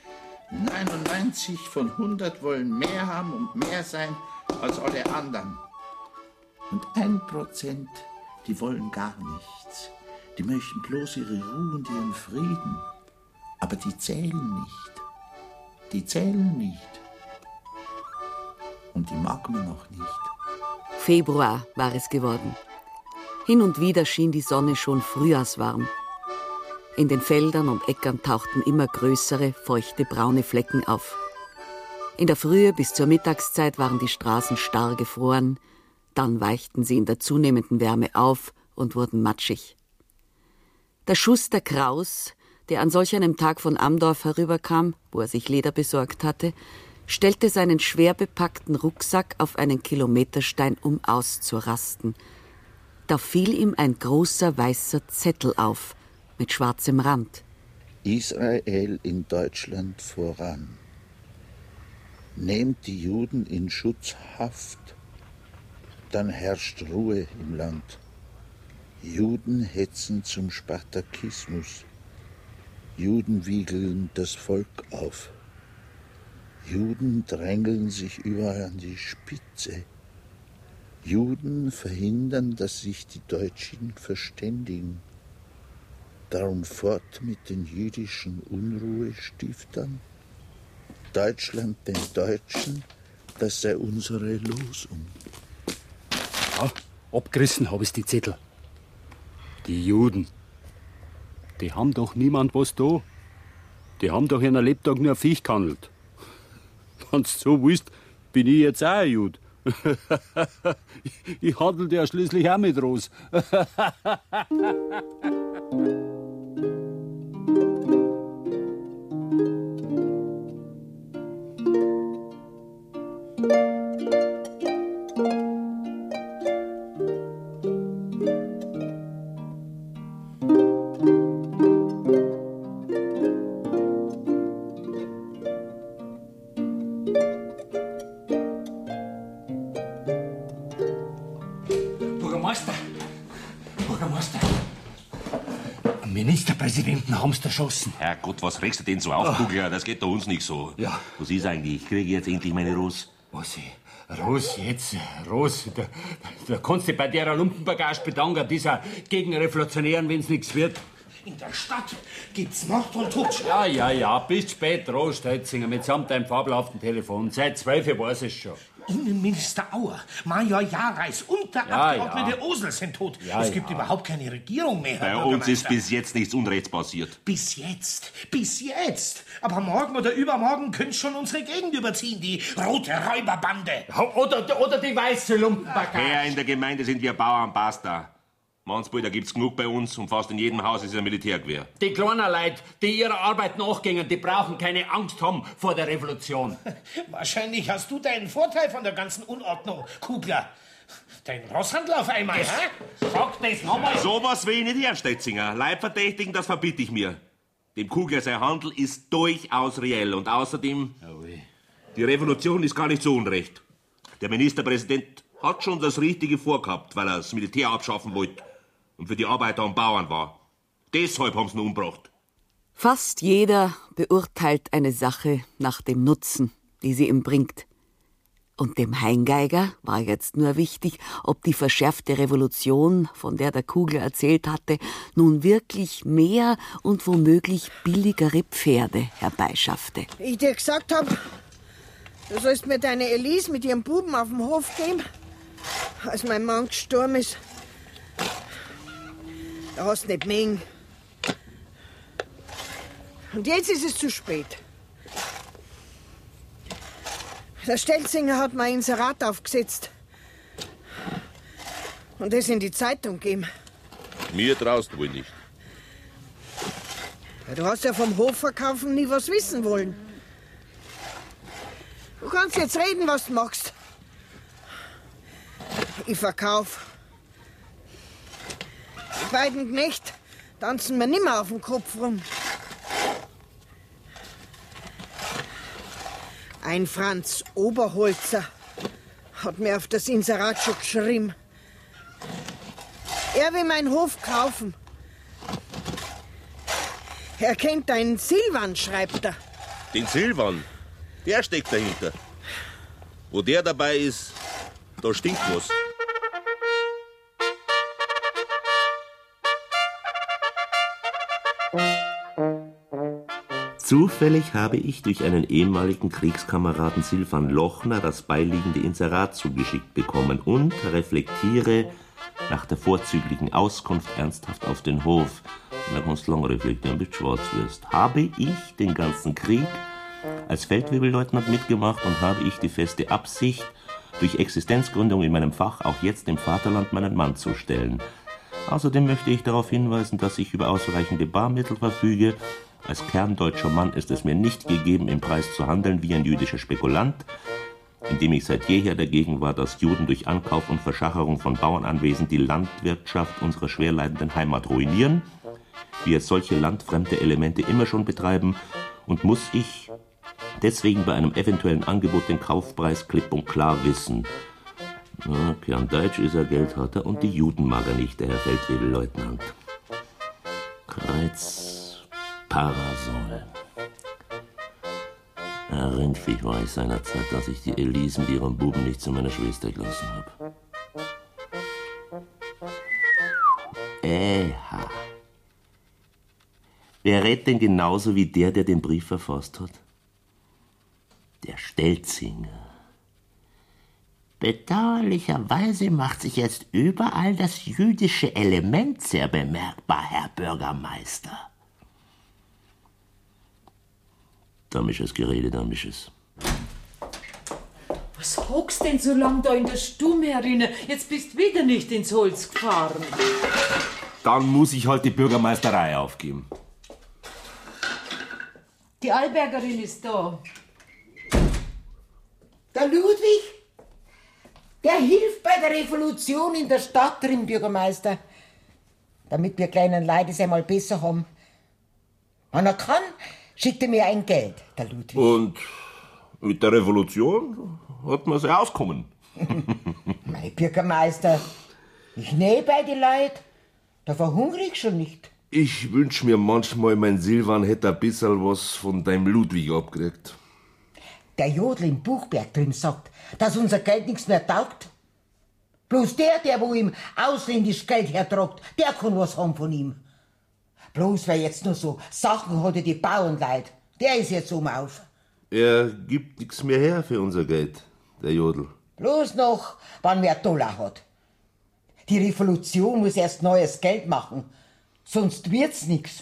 99 von 100 wollen mehr haben und mehr sein als alle anderen. Und 1%, die wollen gar nichts. Die möchten bloß ihre Ruhe und ihren Frieden. Aber die zählen nicht. Die zählen nicht. Und die mag man noch nicht. Februar war es geworden. Hin und wieder schien die Sonne schon frühjahrswarm. In den Feldern und Äckern tauchten immer größere, feuchte, braune Flecken auf. In der Frühe bis zur Mittagszeit waren die Straßen starr gefroren, dann weichten sie in der zunehmenden Wärme auf und wurden matschig. Der Schuster Kraus, der an solch einem Tag von Amdorf herüberkam, wo er sich Leder besorgt hatte, stellte seinen schwer bepackten Rucksack auf einen Kilometerstein, um auszurasten. Da fiel ihm ein großer weißer Zettel auf, mit schwarzem Rand. Israel in Deutschland voran. Nehmt die Juden in Schutzhaft, dann herrscht Ruhe im Land. Juden hetzen zum Spartakismus. Juden wiegeln das Volk auf. Juden drängeln sich überall an die Spitze. Juden verhindern, dass sich die Deutschen verständigen. Darum fort mit den jüdischen Unruhestiftern. Deutschland den Deutschen, das sei unsere Losung. Ja, abgerissen habe ich die Zettel. Die Juden, die haben doch niemand was da. Die haben doch ihren Lebtag nur Viech gehandelt. Wenn du so willst, bin ich jetzt auch ein Jude. Ich handel ja schließlich auch mit Ros. Bürgermeister. Ministerpräsidenten haben's erschossen. Herrgott, was regst du denn so auf, Kugler? Das geht doch uns nicht so. Ja. Was ist eigentlich? Ich kriege jetzt endlich meine Ros. Was Ros jetzt? Ros, da kannst du bei der Lumpenbagage bedanken, dieser Gegenrevolutionären, wenn's nichts wird. In der Stadt gibt's Mord und Totschlag. Ja, bis spät dran, Stetzinger, mitsamt deinem fabelhaften Telefon. Seit 12 Uhr weiß es schon. Innenminister Auer, Major Jareis und der Abgeordnete Osel sind tot. Es gibt überhaupt keine Regierung mehr, Herr Bei uns ist bis jetzt nichts Unrechts passiert. Bis jetzt. Aber morgen oder übermorgen könnte schon unsere Gegend überziehen, die rote Räuberbande. Oder die weiße Lumpenbagage. Herr, in der Gemeinde sind wir Bauern, basta. Mannsbilder gibt's genug bei uns und fast in jedem Haus ist ein Militärgewehr. Die kleinen Leute, die ihrer Arbeit nachgehen, die brauchen keine Angst haben vor der Revolution. Wahrscheinlich hast du deinen Vorteil von der ganzen Unordnung, Kugler. Dein Rosshandel auf einmal, hä? Sag das nochmal. So was will ich nicht hören, Stetzinger. Leibverdächtigen, das verbiete ich mir. Dem Kugler sein Handel ist durchaus reell. Und außerdem, die Revolution ist gar nicht so unrecht. Der Ministerpräsident hat schon das Richtige vorgehabt, weil er das Militär abschaffen wollte und für die Arbeiter und Bauern war. Deshalb haben sie ihn umgebracht. Fast jeder beurteilt eine Sache nach dem Nutzen, die sie ihm bringt. Und dem Heingeiger war jetzt nur wichtig, ob die verschärfte Revolution, von der der Kugler erzählt hatte, nun wirklich mehr und womöglich billigere Pferde herbeischaffte. Ich dir gesagt hab, du sollst mir deine Elise mit ihrem Buben auf den Hof geben, als mein Mann gestorben ist. Da hast du nicht mengen. Und jetzt ist es zu spät. Der Stelzinger hat mir ein Inserat aufgesetzt. Und das in die Zeitung gegeben. Mir traust du wohl nicht. Ja, du hast ja vom Hofverkaufen nie was wissen wollen. Du kannst jetzt reden, was du magst. Ich verkauf. Die beiden Knechte tanzen mir nimmer auf dem Kopf rum. Ein Franz Oberholzer hat mir auf das Inserat schon geschrieben. Er will meinen Hof kaufen. Er kennt einen Silvan, schreibt er. Den Silvan, der steckt dahinter. Wo der dabei ist, da stinkt was. Zufällig habe ich durch einen ehemaligen Kriegskameraden Silvan Lochner das beiliegende Inserat zugeschickt bekommen und reflektiere nach der vorzüglichen Auskunft ernsthaft auf den Hof. Da kannst du lang reflektieren, bis du schwarz wirst. Habe ich den ganzen Krieg als Feldwebelleutnant mitgemacht und habe ich die feste Absicht, durch Existenzgründung in meinem Fach auch jetzt dem Vaterland meinen Mann zu stellen. Außerdem möchte ich darauf hinweisen, dass ich über ausreichende Barmittel verfüge. Als kerndeutscher Mann ist es mir nicht gegeben, im Preis zu handeln wie ein jüdischer Spekulant. indem ich seit jeher dagegen war, dass Juden durch Ankauf und Verschacherung von Bauernanwesen die Landwirtschaft unserer schwerleidenden Heimat ruinieren, wir solche landfremde Elemente immer schon betreiben, und muss ich deswegen bei einem eventuellen Angebot den Kaufpreis klipp und klar wissen. Na, Kern Deutsch ist er, Geld hat er, und die Juden mag er nicht, der Herr Feldwebel-Leutnant. Kreuz, Parasol. Rindviech war ich seinerzeit, dass ich die Elise mit ihrem Buben nicht zu meiner Schwester gelassen habe. Wer redet denn genauso wie der den Brief verfasst hat? Der Stelzinger. Bedauerlicherweise macht sich jetzt überall das jüdische Element sehr bemerkbar, Herr Bürgermeister. Damisches Gerede, Damisches. Was hockst denn so lang da in der Stube herinnen? Jetzt bist du wieder nicht ins Holz gefahren. Dann muss ich halt die Bürgermeisterei aufgeben. Die Albergerin ist da. Der Ludwig, der hilft bei der Revolution in der Stadt drin, Bürgermeister. Damit wir kleinen Leute es einmal besser haben. Wenn er kann, schickt er mir ein Geld, der Ludwig. Und mit der Revolution hat man sich auskommen. Mein Bürgermeister, ich nähe bei die Leute. Da verhungere ich schon nicht. Ich wünsch mir manchmal, mein Silvan hätte ein bisschen was von deinem Ludwig abgekriegt. Der Jodl im Buchberg drin sagt, dass unser Geld nichts mehr taugt. Bloß der wo ihm ausländisch Geld hertragt, der kann was haben von ihm. Bloß weil jetzt nur so Sachen hat, die Bauernleid, der ist jetzt auf. Er gibt nichts mehr her für unser Geld, der Jodl. Bloß noch, wann wer Dollar hat. Die Revolution muss erst neues Geld machen, sonst wird's nix.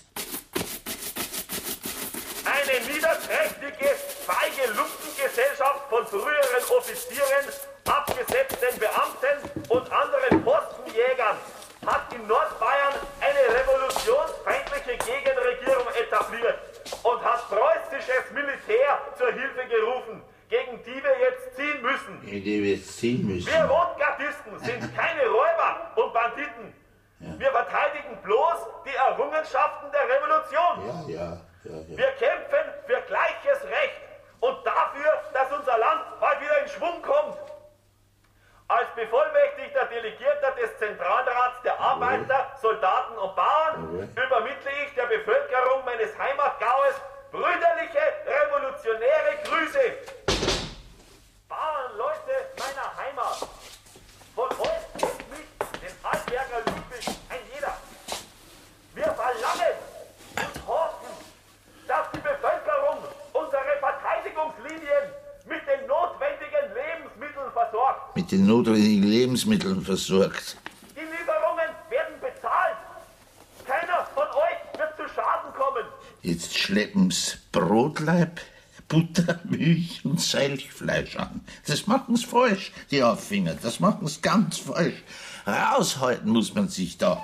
Eine niederträchtige, feige Lumpengesellschaft von früheren Offizieren, abgesetzten Beamten und anderen Postenjägern hat in Nordbayern eine revolutionsfeindliche Gegenregierung etabliert und hat preußisches Militär zur Hilfe gerufen, gegen die wir jetzt ziehen müssen. Wir Rotgardisten sind keine Räuber und Banditen. Wir verteidigen bloß die Errungenschaften der Revolution. Wir kämpfen für gleiches Recht und dafür, dass unser Land bald wieder in Schwung kommt. Als bevollmächtigter Delegierter des Zentralrats der Arbeiter, Soldaten und Bauern übermittle ich der Bevölkerung meines Heimatgaues brüderliche, revolutionäre Grüße. Bauernleute meiner Heimat, von euch kennt mich, den Alberger Ludwig, ein jeder. Wir verlangen und hoffen, dass die Bevölkerung unsere Verteidigungslinien mit den notwendigen Lebensmitteln versorgt. Mit den notwendigen Lebensmitteln versorgt. Die Lieferungen werden bezahlt. Keiner von euch wird zu Schaden kommen. Jetzt schleppen's Brotleib, Butter, Milch und Seilfleisch an. Das machen's falsch, die Auffinger. Das machen's ganz falsch. Raushalten muss man sich da.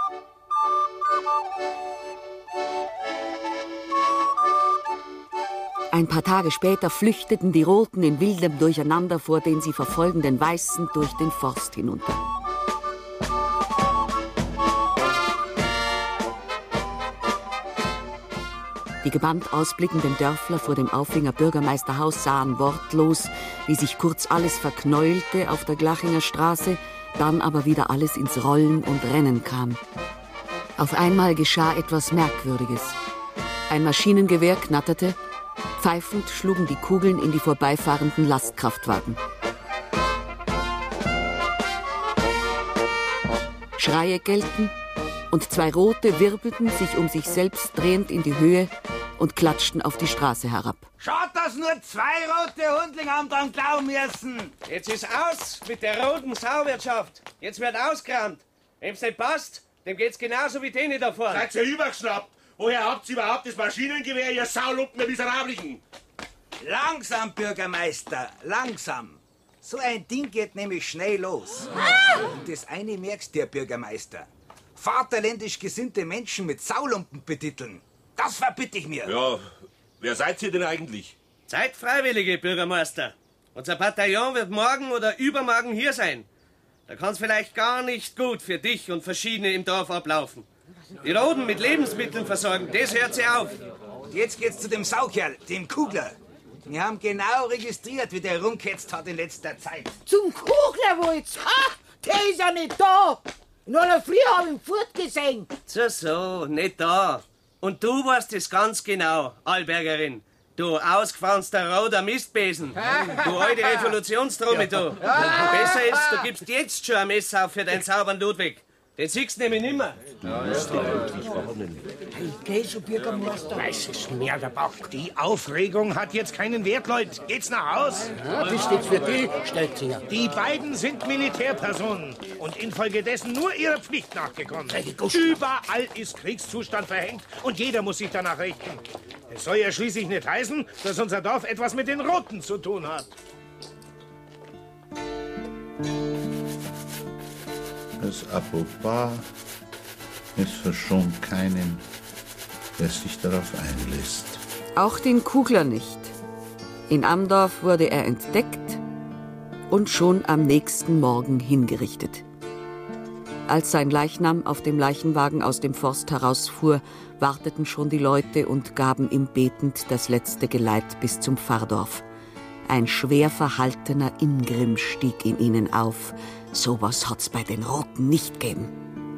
Ein paar Tage später flüchteten die Roten in wildem Durcheinander vor den sie verfolgenden Weißen durch den Forst hinunter. Die gebannt ausblickenden Dörfler vor dem Auffinger Bürgermeisterhaus sahen wortlos, wie sich kurz alles verknäulte auf der Glachinger Straße, dann aber wieder alles ins Rollen und Rennen kam. Auf einmal geschah etwas Merkwürdiges. Ein Maschinengewehr knatterte, pfeifend schlugen die Kugeln in die vorbeifahrenden Lastkraftwagen. Schreie gellten und zwei Rote wirbelten sich um sich selbst drehend in die Höhe und klatschten auf die Straße herab. Schaut, dass nur zwei rote Hundlinge haben dran glauben müssen. Jetzt ist aus mit der roten Sauwirtschaft. Jetzt wird ausgerammt. Wem's nicht passt, dem geht's genauso wie denen da vorne. Seid ihr übergeschnappt? Woher habt ihr überhaupt das Maschinengewehr, ihr Sauluppen, ihr Miserablichen? Langsam, Bürgermeister, langsam. So ein Ding geht nämlich schnell los. Und das eine merkst du, Bürgermeister. Vaterländisch gesinnte Menschen mit Saulumpen betiteln. Das verbitte ich mir. Ja, wer seid ihr denn eigentlich? Seid Freiwillige, Bürgermeister. Unser Bataillon wird morgen oder übermorgen hier sein. Da kann es vielleicht gar nicht gut für dich und verschiedene im Dorf ablaufen. Die Roden mit Lebensmitteln versorgen, das hört sie auf. Und jetzt geht's zu dem Saukerl, dem Kugler. Wir haben genau registriert, wie der rumgeketzt hat in letzter Zeit. Zum Kugler wollt's? Ha! Der ist ja nicht da! In einer Früh hab ich ihn fortgesehen. So, nicht da. Und du weißt es ganz genau, Albergerin. Du ausgefranster roter Mistbesen. Du alte Revolutionstrumme, du. Besser ist, du gibst jetzt schon ein Messer auf für deinen sauberen Ludwig. Den siehst du nämlich nimmer. Geh schon, Bürgermeister. Weiß es mehr, der Bock. Die Aufregung hat jetzt keinen Wert, Leute. Geht's nach Haus? Ja, das steht für die, Stelzinger. Die beiden sind Militärpersonen und infolgedessen nur ihrer Pflicht nachgekommen. Überall ist Kriegszustand verhängt und jeder muss sich danach richten. Es soll ja schließlich nicht heißen, dass unser Dorf etwas mit den Roten zu tun hat. Das Apropos, es verschont keinen, der sich darauf einlässt. Auch den Kugler nicht. In Amdorf wurde er entdeckt und schon am nächsten Morgen hingerichtet. Als sein Leichnam auf dem Leichenwagen aus dem Forst herausfuhr, warteten schon die Leute und gaben ihm betend das letzte Geleit bis zum Pfarrdorf. Ein schwer verhaltener Ingrimm stieg in ihnen auf. Sowas hat's bei den Roten nicht gegeben.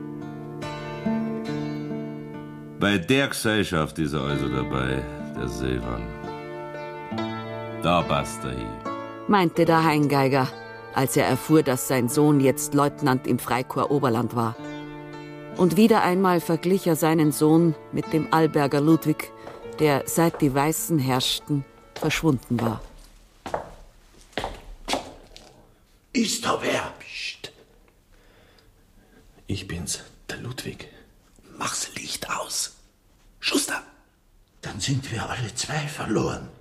Bei der Gesellschaft ist er also dabei, der Silvan. Da passt er hin. Meinte der Heingeiger, als er erfuhr, dass sein Sohn jetzt Leutnant im Freikorps Oberland war. Und wieder einmal verglich er seinen Sohn mit dem Alberger Ludwig, der seit die Weißen herrschten, verschwunden war. Ist da wer? Psst. Ich bin's, der Ludwig. Mach's Licht aus. Schuster. Dann sind wir alle zwei verloren.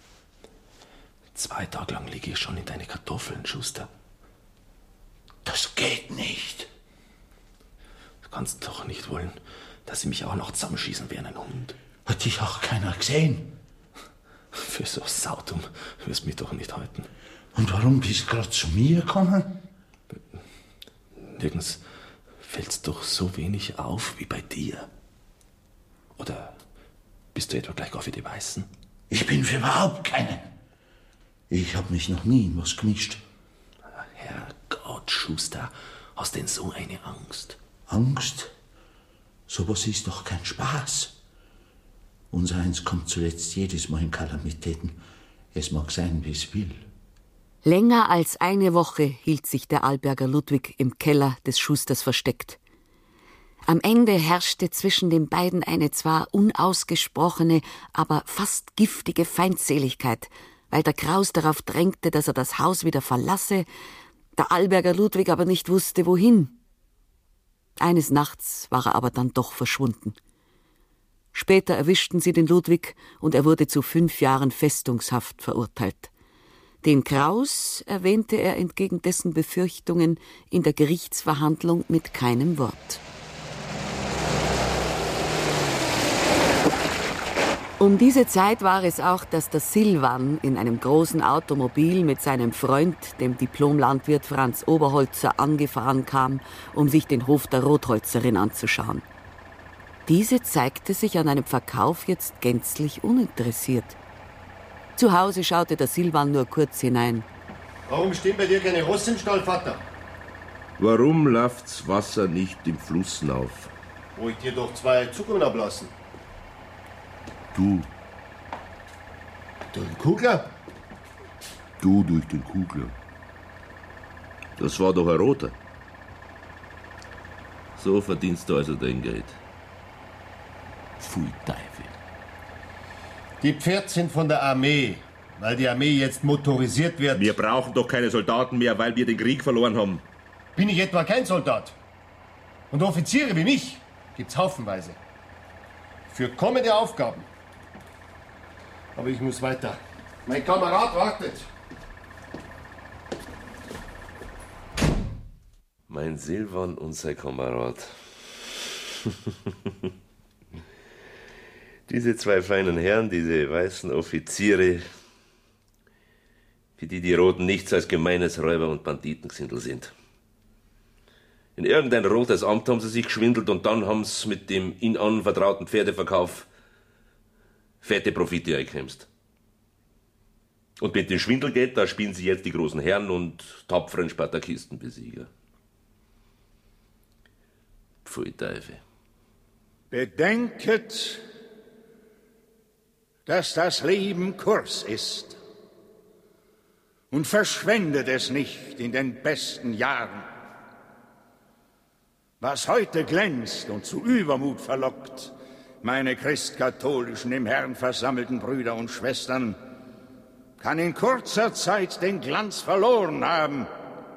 2 Tage lang liege ich schon in deine Kartoffeln, Schuster. Das geht nicht. Du kannst doch nicht wollen, dass sie mich auch noch zusammenschießen wie einen Hund. Hat dich auch keiner gesehen? Für so saudumm wirst du mich doch nicht halten. Und warum bist du gerade zu mir gekommen? Nirgends fällt's doch so wenig auf wie bei dir. Oder bist du etwa gleich auf wie die Weißen? Ich bin für überhaupt keinen. Ich hab mich noch nie in was gemischt. Herrgott, Schuster, hast denn so eine Angst? Angst? Sowas ist doch kein Spaß. Unser Eins kommt zuletzt jedes Mal in Kalamitäten. Es mag sein, wie es will. Länger als eine Woche hielt sich der Alberger Ludwig im Keller des Schusters versteckt. Am Ende herrschte zwischen den beiden eine zwar unausgesprochene, aber fast giftige Feindseligkeit, weil der Kraus darauf drängte, dass er das Haus wieder verlasse, der Alberger Ludwig aber nicht wusste, wohin. Eines Nachts war er aber dann doch verschwunden. Später erwischten sie den Ludwig und er wurde zu 5 Jahren Festungshaft verurteilt. Den Kraus erwähnte er entgegen dessen Befürchtungen in der Gerichtsverhandlung mit keinem Wort. Um diese Zeit war es auch, dass der Silvan in einem großen Automobil mit seinem Freund, dem Diplomlandwirt Franz Oberholzer, angefahren kam, um sich den Hof der Rotholzerin anzuschauen. Diese zeigte sich an einem Verkauf jetzt gänzlich uninteressiert. Zu Hause schaute der Silvan nur kurz hinein. Warum stehen bei dir keine Rosse im Stall, Vater? Warum läuft's Wasser nicht im Fluss auf? Wollt ihr doch 2 Zuckungen ablassen? Du. Durch den Kugler? Du durch den Kugler. Das war doch ein Roter. So verdienst du also dein Geld. Pfui Teufel. Die Pferd sind von der Armee, weil die Armee jetzt motorisiert wird. Wir brauchen doch keine Soldaten mehr, weil wir den Krieg verloren haben. Bin ich etwa kein Soldat? Und Offiziere wie mich gibt's haufenweise. Für kommende Aufgaben. Aber ich muss weiter. Mein Kamerad wartet. Mein Silvan und sein Kamerad. Diese 2 feinen Herren, diese weißen Offiziere, für die die Roten nichts als gemeines Räuber- und Banditengesindel sind. In irgendein rotes Amt haben sie sich geschwindelt und dann haben sie mit dem ihnen anvertrauten Pferdeverkauf fette Profite eingekämst. Und mit dem Schwindelgeld, da spielen sie jetzt die großen Herren und tapferen Spartakistenbesieger. Pfui Teufel. Bedenket, dass das Leben kurz ist und verschwendet es nicht in den besten Jahren. Was heute glänzt und zu Übermut verlockt, meine christkatholischen im Herrn versammelten Brüder und Schwestern, kann in kurzer Zeit den Glanz verloren haben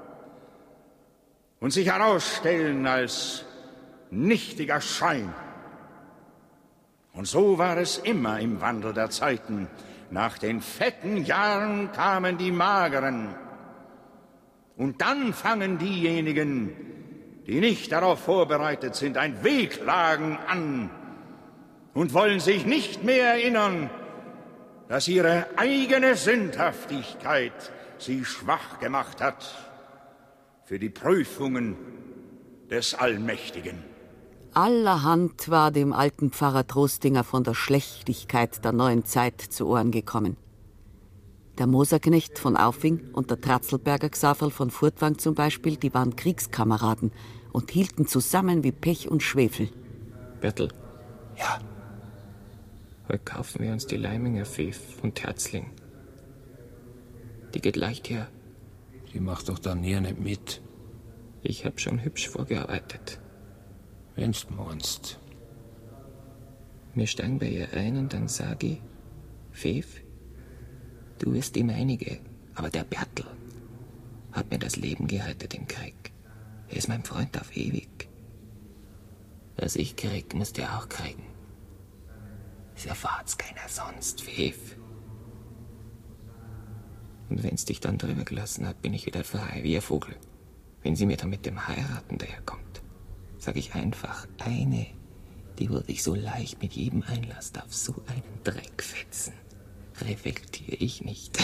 und sich herausstellen als nichtiger Schein. Und so war es immer im Wandel der Zeiten. Nach den fetten Jahren kamen die mageren. Und dann fangen diejenigen, die nicht darauf vorbereitet sind, ein Wehklagen an und wollen sich nicht mehr erinnern, dass ihre eigene Sündhaftigkeit sie schwach gemacht hat für die Prüfungen des Allmächtigen. Allerhand war dem alten Pfarrer Trostinger von der Schlechtigkeit der neuen Zeit zu Ohren gekommen. Der Moserknecht von Aufwing und der Tratzelberger Xaverl von Furtwang zum Beispiel, die waren Kriegskameraden und hielten zusammen wie Pech und Schwefel. Bertel. Ja? Heute kaufen wir uns die Leiminger Pfeff von Terzling. Die geht leicht her. Die macht doch dann hier nicht mit. Ich hab schon hübsch vorgearbeitet. Wenn's meinst. Wir steigen bei ihr ein und dann sag ich, Pfeff, du bist die meinige, aber der Bertel hat mir das Leben gerettet im Krieg. Er ist mein Freund auf ewig. Was ich krieg, musst du auch kriegen. Es erfahrt's keiner sonst, Pfeff. Und wenn's dich dann drüber gelassen hat, bin ich wieder frei wie ein Vogel. Wenn sie mir dann mit dem Heiraten daherkommt, sag ich einfach, eine, die würde ich so leicht mit jedem Einlass auf so einen Dreck fetzen. Reflektiere ich nicht.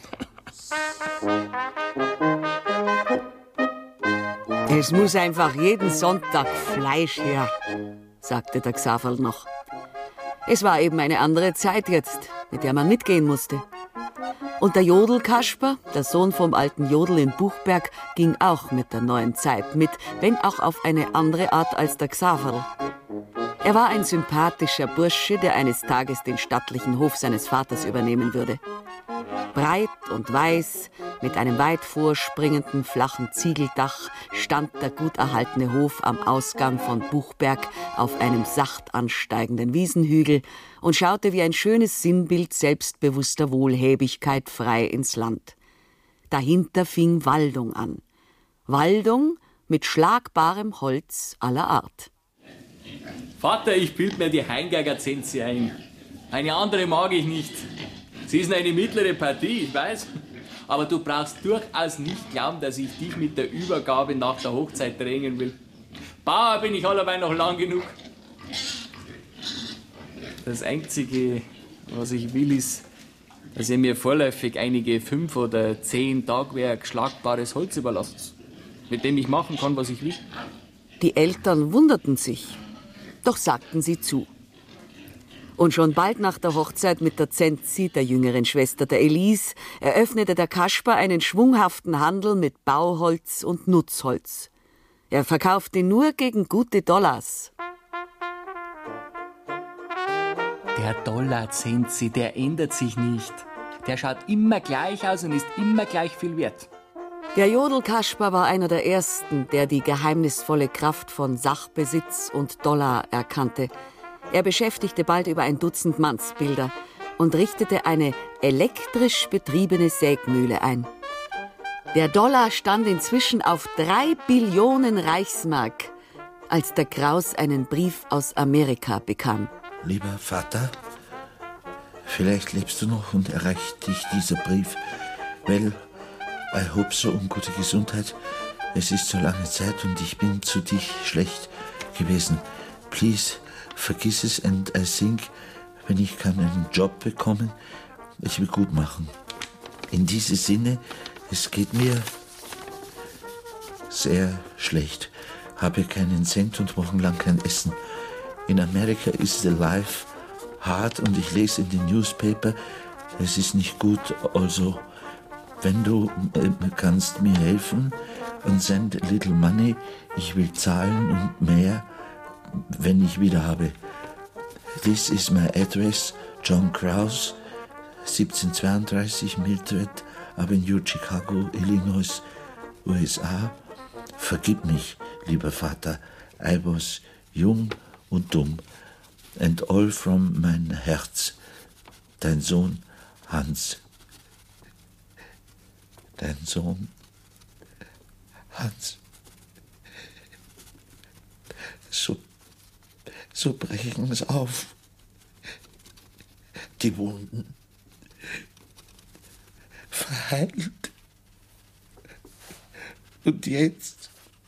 Es muss einfach jeden Sonntag Fleisch her, sagte der Xaverl noch. Es war eben eine andere Zeit jetzt, mit der man mitgehen musste. Und der Jodelkasper, der Sohn vom alten Jodl in Buchberg, ging auch mit der neuen Zeit mit, wenn auch auf eine andere Art als der Xaverl. Er war ein sympathischer Bursche, der eines Tages den stattlichen Hof seines Vaters übernehmen würde. Breit und weiß, mit einem weit vorspringenden flachen Ziegeldach, stand der gut erhaltene Hof am Ausgang von Buchberg auf einem sacht ansteigenden Wiesenhügel und schaute wie ein schönes Sinnbild selbstbewusster Wohlhäbigkeit frei ins Land. Dahinter fing Waldung an. Waldung mit schlagbarem Holz aller Art. Vater, ich bild mir die Heingeiger Zenzi ein. Eine andere mag ich nicht. Sie ist eine mittlere Partie, ich weiß. Aber du brauchst durchaus nicht glauben, dass ich dich mit der Übergabe nach der Hochzeit drängen will. Bauer bin ich alleweil noch lang genug. Das Einzige, was ich will, ist, dass ihr mir vorläufig einige 5 oder 10 Tagwerk schlagbares Holz überlasst, mit dem ich machen kann, was ich will. Die Eltern wunderten sich, doch sagten sie zu. Und schon bald nach der Hochzeit mit der Zenzi, der jüngeren Schwester der Elise, eröffnete der Kasper einen schwunghaften Handel mit Bauholz und Nutzholz. Er verkaufte nur gegen gute Dollars. Der Dollar-Zenzi, der ändert sich nicht. Der schaut immer gleich aus und ist immer gleich viel wert. Der Jodelkasper war einer der ersten, der die geheimnisvolle Kraft von Sachbesitz und Dollar erkannte. Er beschäftigte bald über ein Dutzend Mannsbilder und richtete eine elektrisch betriebene Sägmühle ein. Der Dollar stand inzwischen auf 3 Billionen Reichsmark, als der Kraus einen Brief aus Amerika bekam. Lieber Vater, vielleicht lebst du noch und erreicht dich dieser Brief, weil I hope so ungute Gesundheit. Es ist so lange Zeit und ich bin zu dich schlecht gewesen. Please, vergiss es and I think, wenn ich kann einen Job bekommen, ich will gut machen. In diesem Sinne, es geht mir sehr schlecht. Habe keinen Cent und wochenlang kein Essen. In Amerika ist the life hard und ich lese in den Newspaper, es ist nicht gut. Also, wenn du kannst mir helfen und send a little money, ich will zahlen und mehr, wenn ich wieder habe. This is my address, John Krause, 1732 Mildred Avenue, Chicago, Illinois, USA. Vergib mich, lieber Vater, I was jung und dumm. And all from mein Herz, dein Sohn Hans. Dein Sohn Hans. So brechen es auf. Die Wunden verheilt. Und jetzt?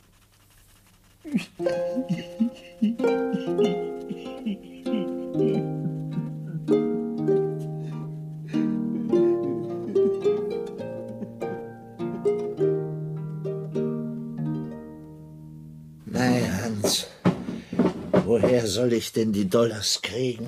Nein, Hans, woher soll ich denn die Dollars kriegen?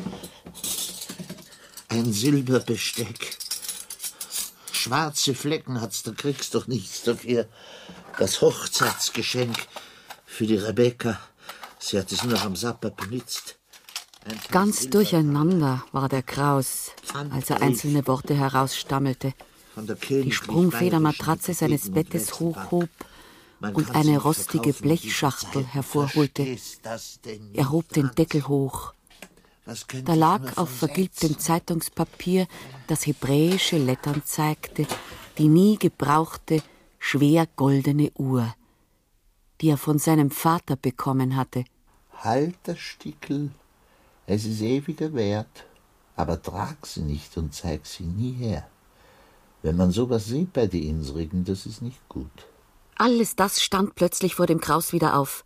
Ein Silberbesteck. Schwarze Flecken hat's, da kriegst doch nichts dafür. Das Hochzeitsgeschenk für die Rebecca. Sie hat es nur am Sabbat benutzt. Ganz durcheinander war der Kraus, als er einzelne Worte herausstammelte, die Sprungfedermatratze seines Bettes hochhob und eine rostige Blechschachtel hervorholte. Er hob den Deckel hoch. Da lag auf vergilbtem Zeitungspapier das hebräische Lettern zeigte, die nie gebrauchte, schwer goldene Uhr, die er von seinem Vater bekommen hatte. Halt das Stickel, es ist ewiger Wert, aber trag sie nicht und zeig sie nie her. Wenn man sowas sieht bei den Insrigen, das ist nicht gut. Alles das stand plötzlich vor dem Kraus wieder auf.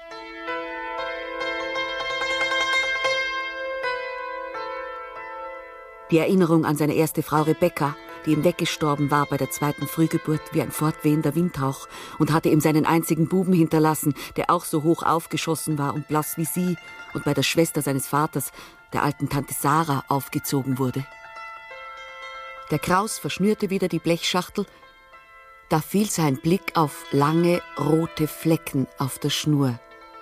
Die Erinnerung an seine erste Frau Rebecca, die ihm weggestorben war bei der zweiten Frühgeburt wie ein fortwehender Windhauch und hatte ihm seinen einzigen Buben hinterlassen, der auch so hoch aufgeschossen war und blass wie sie und bei der Schwester seines Vaters, der alten Tante Sarah, aufgezogen wurde. Der Kraus verschnürte wieder die Blechschachtel. Da fiel sein Blick auf lange, rote Flecken auf der Schnur.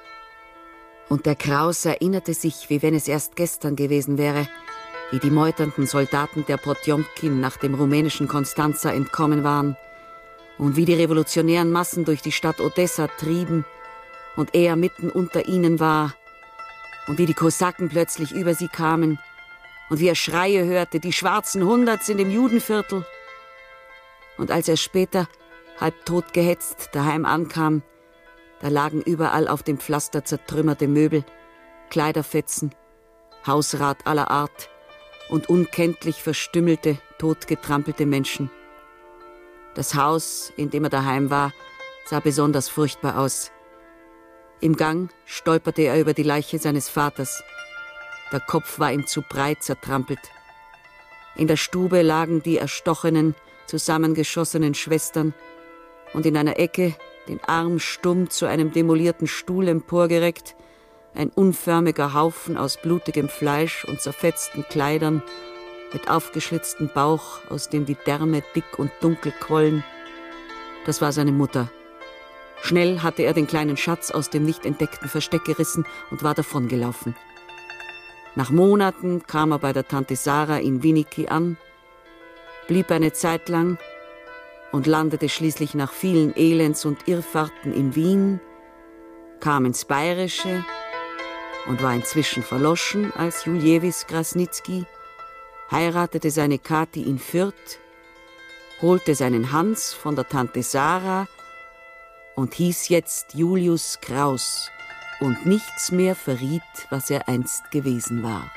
Und der Kraus erinnerte sich, wie wenn es erst gestern gewesen wäre, wie die meuternden Soldaten der Potjomkin nach dem rumänischen Konstanza entkommen waren und wie die revolutionären Massen durch die Stadt Odessa trieben und er mitten unter ihnen war und wie die Kosaken plötzlich über sie kamen und wie er Schreie hörte, die schwarzen 100 sind im Judenviertel. Und als er später, halb tot gehetzt, daheim ankam, da lagen überall auf dem Pflaster zertrümmerte Möbel, Kleiderfetzen, Hausrat aller Art und unkenntlich verstümmelte, totgetrampelte Menschen. Das Haus, in dem er daheim war, sah besonders furchtbar aus. Im Gang stolperte er über die Leiche seines Vaters. Der Kopf war ihm zu breit zertrampelt. In der Stube lagen die erstochenen, zusammengeschossenen Schwestern und in einer Ecke, den Arm stumm zu einem demolierten Stuhl emporgereckt, ein unförmiger Haufen aus blutigem Fleisch und zerfetzten Kleidern, mit aufgeschlitztem Bauch, aus dem die Därme dick und dunkel quollen. Das war seine Mutter. Schnell hatte er den kleinen Schatz aus dem nicht entdeckten Versteck gerissen und war davongelaufen. Nach Monaten kam er bei der Tante Sarah in Winiki an, blieb eine Zeit lang und landete schließlich nach vielen Elends und Irrfahrten in Wien, kam ins Bayerische und war inzwischen verloschen als Juljewis Krasnitzky, heiratete seine Kathi in Fürth, holte seinen Hans von der Tante Sarah und hieß jetzt Julius Kraus und nichts mehr verriet, was er einst gewesen war.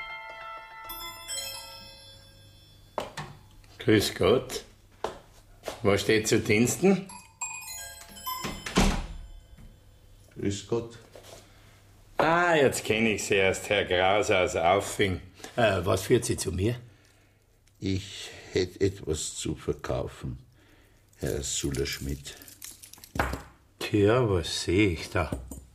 Grüß Gott. Was steht zu Diensten? Grüß Gott. Ah, jetzt kenne ich Sie erst, Herr Kraus aus Auffing. Was führt Sie zu mir? Ich hätte etwas zu verkaufen, Herr Suller-Schmidt. Tja, was sehe ich da?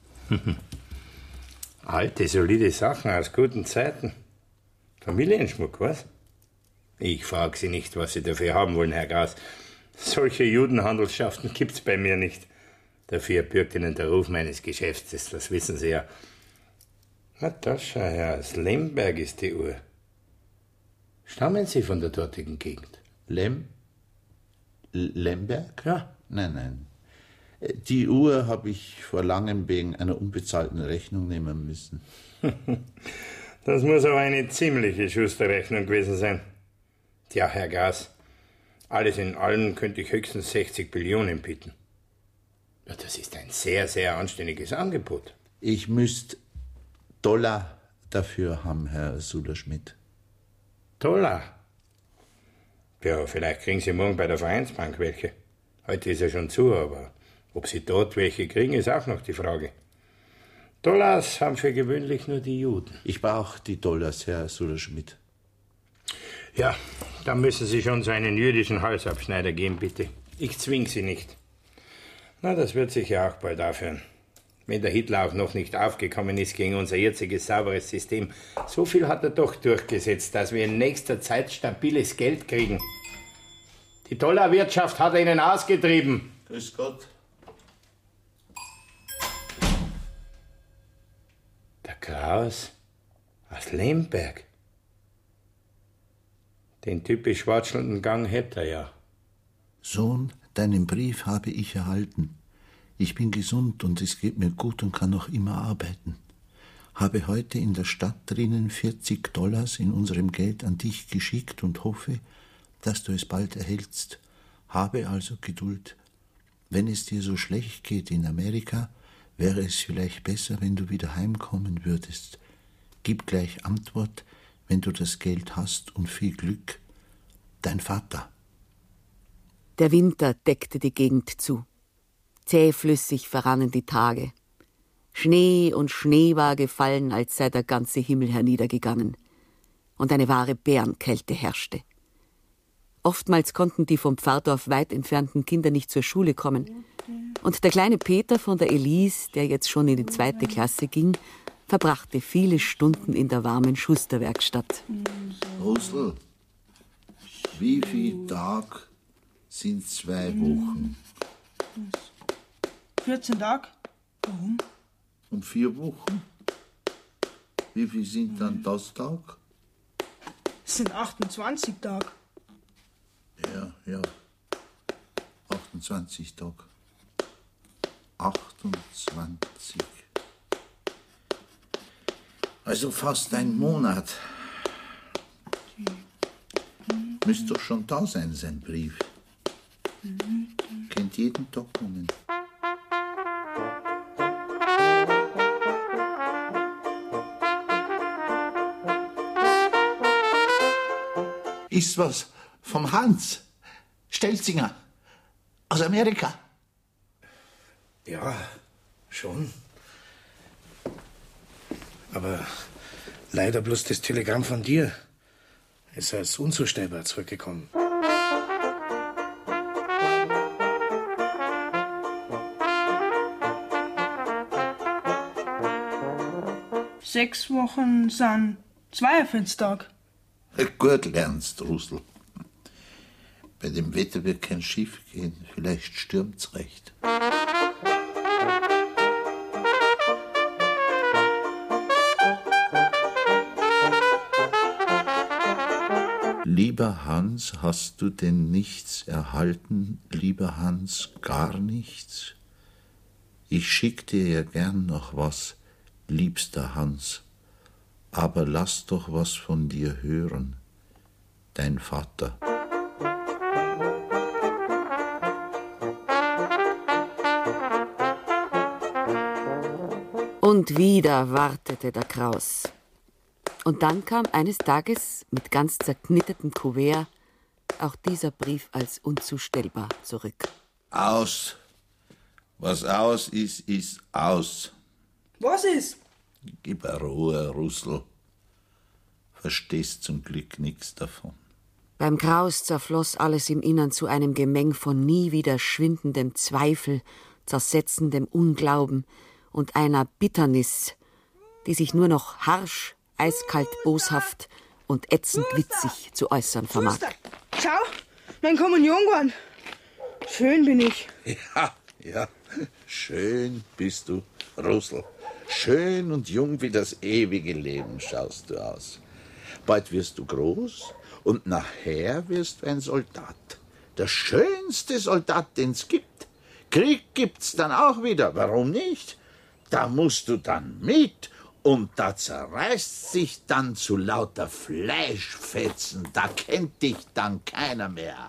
Alte, solide Sachen aus guten Zeiten. Familienschmuck, was? Ich frage Sie nicht, was Sie dafür haben wollen, Herr Gras. Solche Judenhandelsschaften gibt's bei mir nicht. Dafür bürgt Ihnen der Ruf meines Geschäfts, das wissen Sie ja. Na, da schau her, aus Lemberg ist die Uhr. Stammen Sie von der dortigen Gegend? Lemberg? Ja. Nein. Die Uhr habe ich vor langem wegen einer unbezahlten Rechnung nehmen müssen. Das muss aber eine ziemliche Schusterrechnung gewesen sein. Tja, Herr Gras, alles in allem könnte ich höchstens 60 Billionen bieten. Ja, das ist ein sehr, sehr anständiges Angebot. Ich müsste Dollar dafür haben, Herr Suller-Schmidt. Dollar? Ja, vielleicht kriegen Sie morgen bei der Vereinsbank welche. Heute ist ja schon zu, aber ob Sie dort welche kriegen, ist auch noch die Frage. Dollars haben für gewöhnlich nur die Juden. Ich brauche die Dollars, Herr Suller-Schmidt. Ja, dann müssen Sie schon so einen jüdischen Halsabschneider geben, bitte. Ich zwing Sie nicht. Na, das wird sich ja auch bald aufhören. Wenn der Hitler auch noch nicht aufgekommen ist gegen unser jetziges sauberes System. So viel hat er doch durchgesetzt, dass wir in nächster Zeit stabiles Geld kriegen. Die Dollarwirtschaft hat er ihnen ausgetrieben. Grüß Gott. Der Kraus aus Lemberg. Den typisch schwatschelnden Gang hätte er ja. Sohn, deinen Brief habe ich erhalten. Ich bin gesund und es geht mir gut und kann noch immer arbeiten. Habe heute in der Stadt drinnen 40 Dollars in unserem Geld an dich geschickt und hoffe, dass du es bald erhältst. Habe also Geduld. Wenn es dir so schlecht geht in Amerika, wäre es vielleicht besser, wenn du wieder heimkommen würdest. Gib gleich Antwort, wenn du das Geld hast und viel Glück. Dein Vater. Der Winter deckte die Gegend zu. Zähflüssig verrannen die Tage. Schnee und Schnee war gefallen, als sei der ganze Himmel herniedergegangen. Und eine wahre Bärenkälte herrschte. Oftmals konnten die vom Pfarrdorf weit entfernten Kinder nicht zur Schule kommen. Und der kleine Peter von der Elise, der jetzt schon in die 2. Klasse ging, verbrachte viele Stunden in der warmen Schusterwerkstatt. Rosl, wie viele Tage sind 2 Wochen? 14 Tage. Warum? Und 4 Wochen? Wie viel sind dann das Tag? Es sind 28 Tage. Ja. 28 Tage. 28. Also fast ein Monat. Müsste doch schon da sein, sein Brief. Kennt jeden Tag kommen. Ist was vom Hans Stelzinger aus Amerika? Ja, schon. Aber leider bloß das Telegramm von dir. Es ist als unzustellbar zurückgekommen. Sechs Wochen sind 42 Tage. Gut lernst, Rusl. Bei dem Wetter wird kein Schiff gehen. Vielleicht stürmt's recht. Lieber Hans, hast du denn nichts erhalten? Lieber Hans, gar nichts? Ich schick dir ja gern noch was, liebster Hans. Aber lass doch was von dir hören, dein Vater. Und wieder wartete der Kraus. Und dann kam eines Tages mit ganz zerknittertem Kuvert auch dieser Brief als unzustellbar zurück. Aus. Was aus ist, ist aus. Was ist? Gib Ruhe, Russel. Verstehst zum Glück nichts davon. Beim Graus zerfloss alles im Innern zu einem Gemeng von nie wieder schwindendem Zweifel, zersetzendem Unglauben und einer Bitternis, die sich nur noch harsch, eiskalt boshaft und ätzend witzig zu äußern vermag. Schau, mein Kommunion geworden. Schön bin ich. Ja, schön bist du, Rosl. Schön und jung wie das ewige Leben schaust du aus. Bald wirst du groß und nachher wirst du ein Soldat. Der schönste Soldat, den's gibt. Krieg gibt's dann auch wieder, warum nicht? Da musst du dann mit und da zerreißt sich dann zu lauter Fleischfetzen, da kennt dich dann keiner mehr.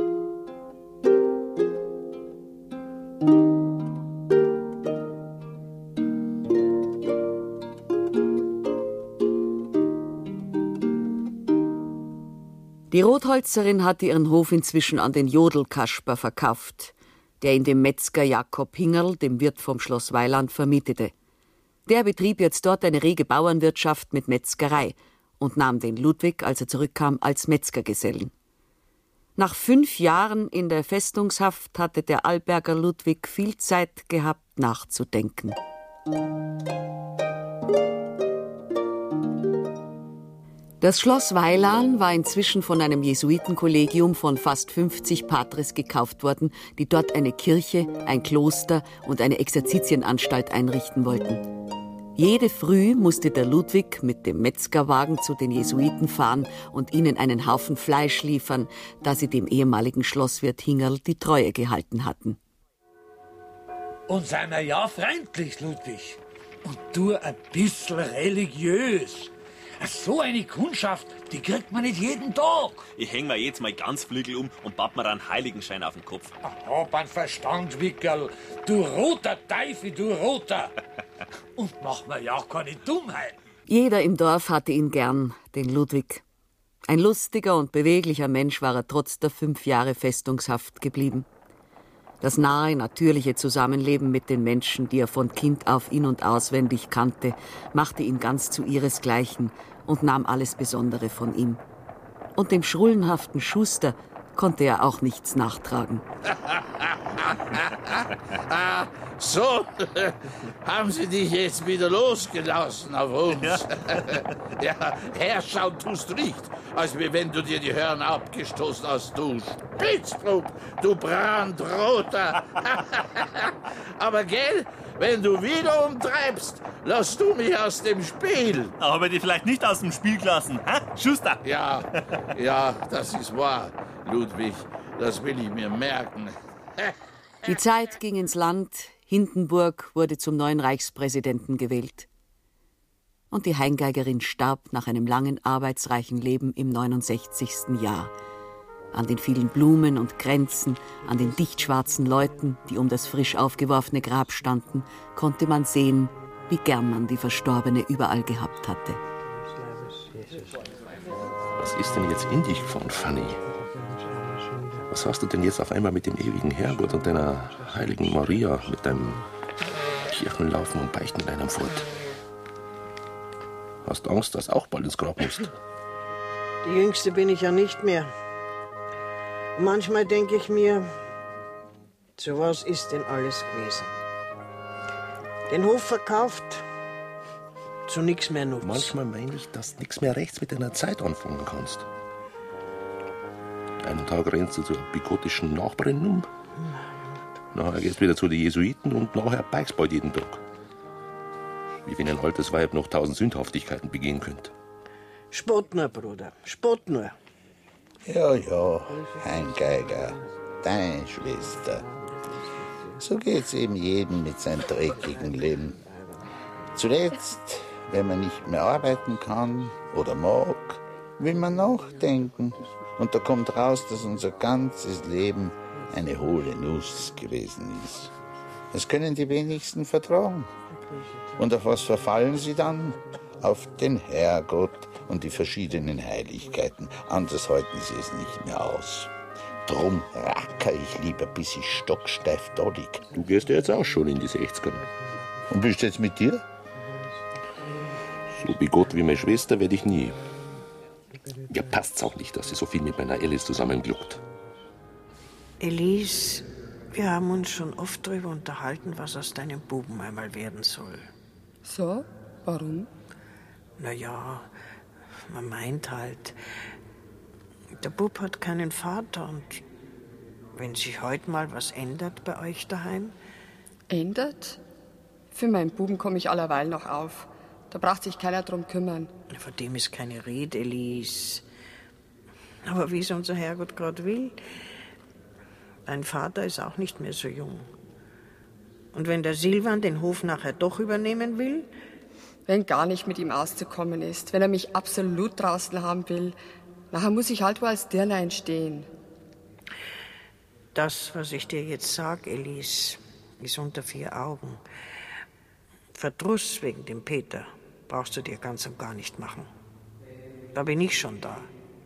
Die Rotholzerin hatte ihren Hof inzwischen an den Jodelkasper verkauft, der ihn dem Metzger Jakob Hingerl, dem Wirt vom Schloss Weiland, vermietete. Der betrieb jetzt dort eine rege Bauernwirtschaft mit Metzgerei und nahm den Ludwig, als er zurückkam, als Metzgergesellen. Nach 5 Jahren in der Festungshaft hatte der Alberger Ludwig viel Zeit gehabt, nachzudenken. Das Schloss Weilan war inzwischen von einem Jesuitenkollegium von fast 50 Patres gekauft worden, die dort eine Kirche, ein Kloster und eine Exerzitienanstalt einrichten wollten. Jede Früh musste der Ludwig mit dem Metzgerwagen zu den Jesuiten fahren und ihnen einen Haufen Fleisch liefern, da sie dem ehemaligen Schlosswirt Hingerl die Treue gehalten hatten. Und seien wir ja freundlich, Ludwig. Und du ein bisschen religiös. So eine Kundschaft, die kriegt man nicht jeden Tag. Ich häng mir jetzt mal ganz Flügel um und bapp mir einen Heiligenschein auf den Kopf. Hab einen Verstand, Wickerl. Du roter Teufel, du roter. Und mach mir ja auch keine Dummheit. Jeder im Dorf hatte ihn gern, den Ludwig. Ein lustiger und beweglicher Mensch war er trotz der 5 Jahre Festungshaft geblieben. Das nahe, natürliche Zusammenleben mit den Menschen, die er von Kind auf in- und auswendig kannte, machte ihn ganz zu ihresgleichen und nahm alles Besondere von ihm. Und dem schrullenhaften Schuster konnte er auch nichts nachtragen. So, haben sie dich jetzt wieder losgelassen auf uns? Ja, herschauen tust du nicht, als wenn du dir die Hörner abgestoßen hast, du Spitzbub, du Brandroter. Aber gell, wenn du wieder umtreibst, lass du mich aus dem Spiel. Aber die vielleicht nicht aus dem Spiel gelassen, hä? Schuster? Ja, das ist wahr, Ludwig, das will ich mir merken. Die Zeit ging ins Land, Hindenburg wurde zum neuen Reichspräsidenten gewählt. Und die Heingeigerin starb nach einem langen, arbeitsreichen Leben im 69. Jahr. An den vielen Blumen und Kränzen, an den dichtschwarzen Leuten, die um das frisch aufgeworfene Grab standen, konnte man sehen, wie gern man die Verstorbene überall gehabt hatte. Was ist denn jetzt in dich gefahren, Fanny? Was hast du denn jetzt auf einmal mit dem ewigen Herrgott und deiner heiligen Maria, mit deinem Kirchenlaufen und Beichten in einem Fort? Hast du Angst, dass du auch bald ins Grab musst? Die Jüngste bin ich ja nicht mehr. Und manchmal denke ich mir, zu was ist denn alles gewesen? Den Hof verkauft, zu nichts mehr nutzt. Manchmal meine ich, dass du nichts mehr rechts mit deiner Zeit anfangen kannst. Einen Tag rennst du zur bigotischen Nachbarin um, nachher gehst du wieder zu den Jesuiten und nachher beigst bald jeden Tag. Wie wenn ein altes Weib noch 1000 Sündhaftigkeiten begehen könnte. Spott nur, Bruder, spott nur. Ja, Heingeiger, deine Schwester. So geht's eben jedem mit seinem dreckigen Leben. Zuletzt, wenn man nicht mehr arbeiten kann oder mag, will man nachdenken. Und da kommt raus, dass unser ganzes Leben eine hohle Nuss gewesen ist. Das können die wenigsten vertragen. Und auf was verfallen sie dann? Auf den Herrgott und die verschiedenen Heiligkeiten. Anders halten sie es nicht mehr aus. Drum racker ich lieber, bis ich stocksteif da lieg. Du gehst ja jetzt auch schon in die 60er. Und bist du jetzt mit dir? So bigott wie meine Schwester werde ich nie. Ja, passt's auch nicht, dass sie so viel mit meiner Alice zusammengluckt. Elise, wir haben uns schon oft darüber unterhalten, was aus deinem Buben einmal werden soll. So? Warum? Naja, man meint halt, der Bub hat keinen Vater und wenn sich heute mal was ändert bei euch daheim? Ändert? Für meinen Buben komme ich allerweil noch auf. Da braucht sich keiner drum kümmern. Von dem ist keine Rede, Elise. Aber wie es unser Herrgott gerade will, dein Vater ist auch nicht mehr so jung. Und wenn der Silvan den Hof nachher doch übernehmen will? Wenn gar nicht mit ihm auszukommen ist, wenn er mich absolut draußen haben will, nachher muss ich halt wohl als Dirnein stehen. Das, was ich dir jetzt sage, Elise, ist unter 4 Augen. Verdruss wegen dem Peter brauchst du dir ganz und gar nicht machen. Da bin ich schon da.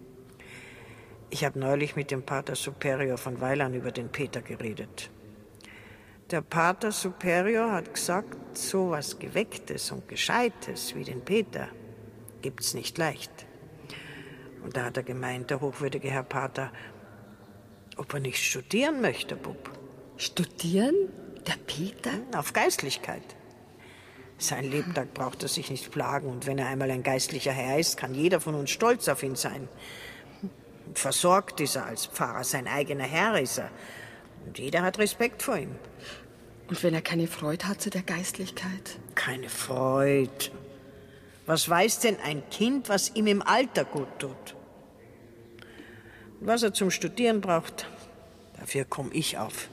Ich habe neulich mit dem Pater Superior von Weiland über den Peter geredet. Der Pater Superior hat gesagt, so was Gewecktes und Gescheites wie den Peter gibt's nicht leicht. Und da hat er gemeint, der hochwürdige Herr Pater, ob er nicht studieren möchte, Bub. Studieren? Der Peter? Auf Geistlichkeit. Sein Lebtag braucht er sich nicht plagen. Und wenn er einmal ein geistlicher Herr ist, kann jeder von uns stolz auf ihn sein. Und versorgt ist er als Pfarrer, sein eigener Herr ist er. Und jeder hat Respekt vor ihm. Und wenn er keine Freude hat zu der Geistlichkeit? Keine Freude. Was weiß denn ein Kind, was ihm im Alter gut tut? Was er zum Studieren braucht, dafür komme ich auf.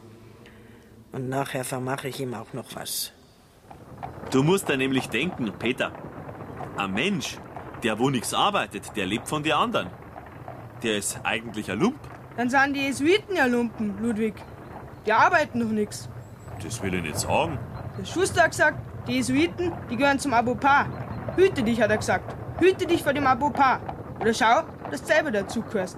Und nachher vermache ich ihm auch noch was. Du musst da nämlich denken, Peter. Ein Mensch, der wo nichts arbeitet, der lebt von den anderen. Der ist eigentlich ein Lump. Dann sind die Jesuiten ja Lumpen, Ludwig. Die arbeiten noch nichts. Das will ich nicht sagen. Der Schuster hat gesagt, die Jesuiten, die gehören zum Abopar. Hüte dich, hat er gesagt. Hüte dich vor dem Abopar. Oder schau, dass du selber dazugehörst.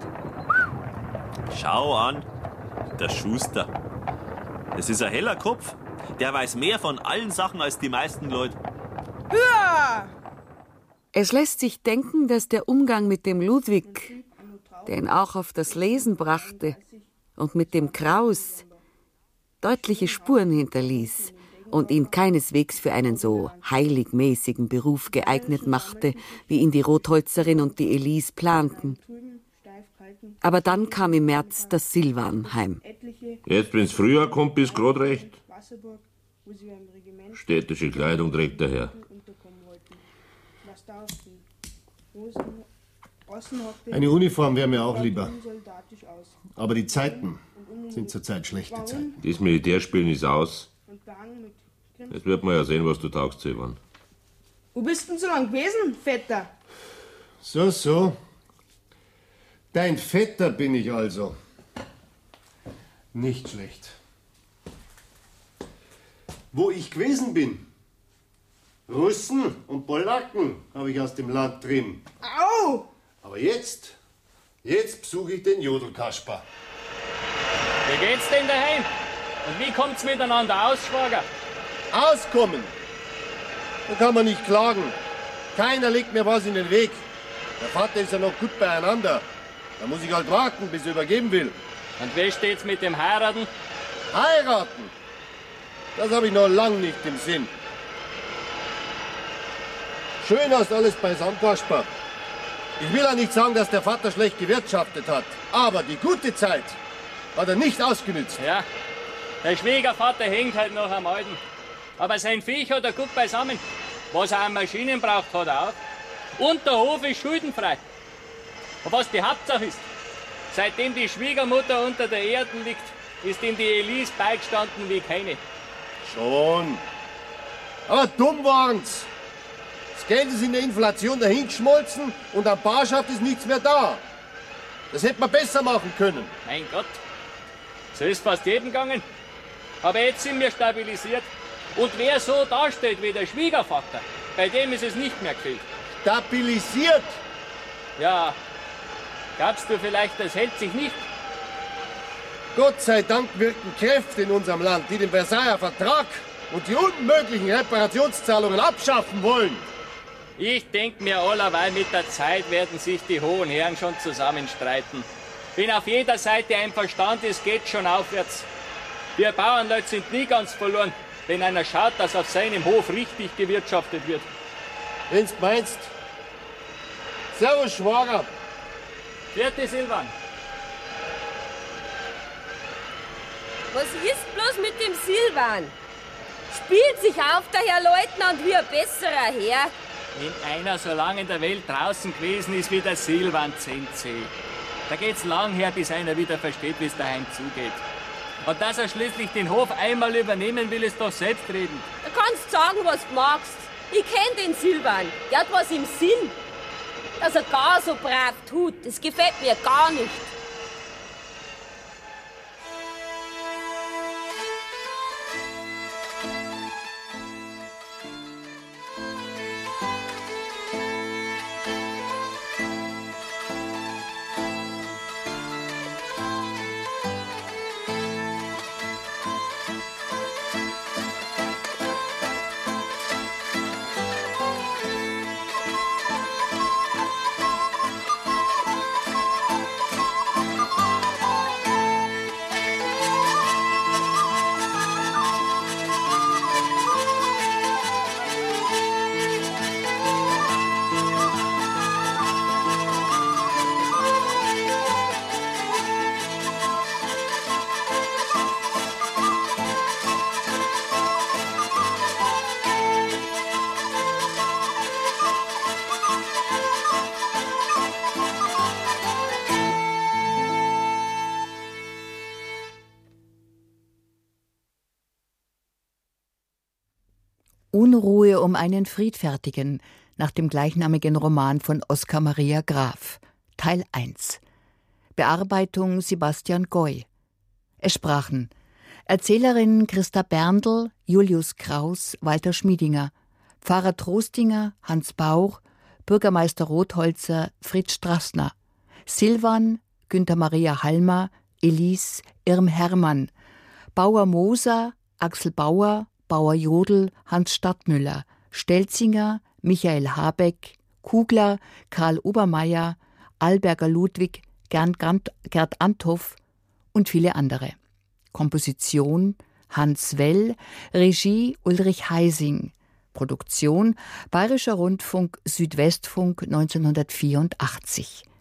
Schau an, der Schuster. Das ist ein heller Kopf. Der weiß mehr von allen Sachen als die meisten Leute. Ja! Es lässt sich denken, dass der Umgang mit dem Ludwig, der ihn auch auf das Lesen brachte, und mit dem Kraus deutliche Spuren hinterließ und ihn keineswegs für einen so heiligmäßigen Beruf geeignet machte, wie ihn die Rotholzerin und die Elise planten. Aber dann kam im März das Silvan heim. Jetzt, wenn's früher kommt, bist grad recht. Städtische Kleidung trägt der Herr. Eine Uniform wäre mir auch lieber. Aber die Zeiten sind zurzeit schlechte Zeiten. Das Militärspielen ist aus. Jetzt wird man ja sehen, was du taugst, Silvan. Wo bist denn so lang gewesen, Vetter? So. Dein Vetter bin ich also. Nicht schlecht. Wo ich gewesen bin? Russen und Polacken habe ich aus dem Land drin. Au! Aber jetzt besuche ich den Jodelkasper. Wie geht's denn daheim? Und wie kommt's miteinander aus, Schwager? Auskommen! Da kann man nicht klagen. Keiner legt mir was in den Weg. Der Vater ist ja noch gut beieinander. Da muss ich halt warten, bis er übergeben will. Und wie steht's mit dem Heiraten? Heiraten? Das habe ich noch lang nicht im Sinn. Schön hast alles beisammen, Kasper. Ich will ja nicht sagen, dass der Vater schlecht gewirtschaftet hat. Aber die gute Zeit hat er nicht ausgenützt. Ja, der Schwiegervater hängt halt noch am Alten. Aber sein Viech hat er gut beisammen. Was er an Maschinen braucht, hat er auch. Und der Hof ist schuldenfrei. Und was die Hauptsache ist, seitdem die Schwiegermutter unter der Erde liegt, ist ihm die Elise beigestanden wie keine. Schon. Aber dumm waren's. Das Geld ist in der Inflation dahingeschmolzen und an Barschaft ist nichts mehr da. Das hätte man besser machen können. Mein Gott, so ist fast jedem gegangen. Aber jetzt sind wir stabilisiert. Und wer so dasteht wie der Schwiegervater, bei dem ist es nicht mehr gefehlt. Stabilisiert? Ja, glaubst du vielleicht, das hält sich nicht? Gott sei Dank wirken Kräfte in unserem Land, die den Versailler Vertrag und die unmöglichen Reparationszahlungen abschaffen wollen. Ich denk mir allerweil, mit der Zeit werden sich die hohen Herren schon zusammenstreiten. Wenn auf jeder Seite ein Verstand ist, geht's schon aufwärts. Wir Bauernleute sind nie ganz verloren, wenn einer schaut, dass auf seinem Hof richtig gewirtschaftet wird. Wenn's meinst. Servus, Schwager. Vierte Silvan. Was ist bloß mit dem Silvan? Spielt sich auf, der Herr Leutnant, wie ein besserer Herr? Wenn einer so lange in der Welt draußen gewesen ist wie der Silvan Zenzi, da geht's lang her, bis einer wieder versteht, wie es daheim zugeht. Und dass er schließlich den Hof einmal übernehmen will, ist doch selbstredend. Du kannst sagen, was du magst. Ich kenn den Silvan. Der hat was im Sinn. Dass er gar so brav tut, das gefällt mir gar nicht. Unruhe um einen Friedfertigen nach dem gleichnamigen Roman von Oskar Maria Graf. Teil 1. Bearbeitung Sebastian Goy. Es sprachen Erzählerin Christa Berndl, Julius Kraus, Walter Schmiedinger, Pfarrer Trostinger, Hans Bauch, Bürgermeister Rotholzer, Fritz Strassner, Silvan, Günther Maria Halmer, Elise, Irm Hermann, Bauer Moser, Axel Bauer, Bauer Jodl, Hans Stadtmüller, Stelzinger, Michael Habeck, Kugler, Karl Obermeier, Alberger Ludwig, Gerd Anthoff und viele andere. Komposition Hans Well, Regie Ulrich Heising, Produktion Bayerischer Rundfunk Südwestfunk 1984.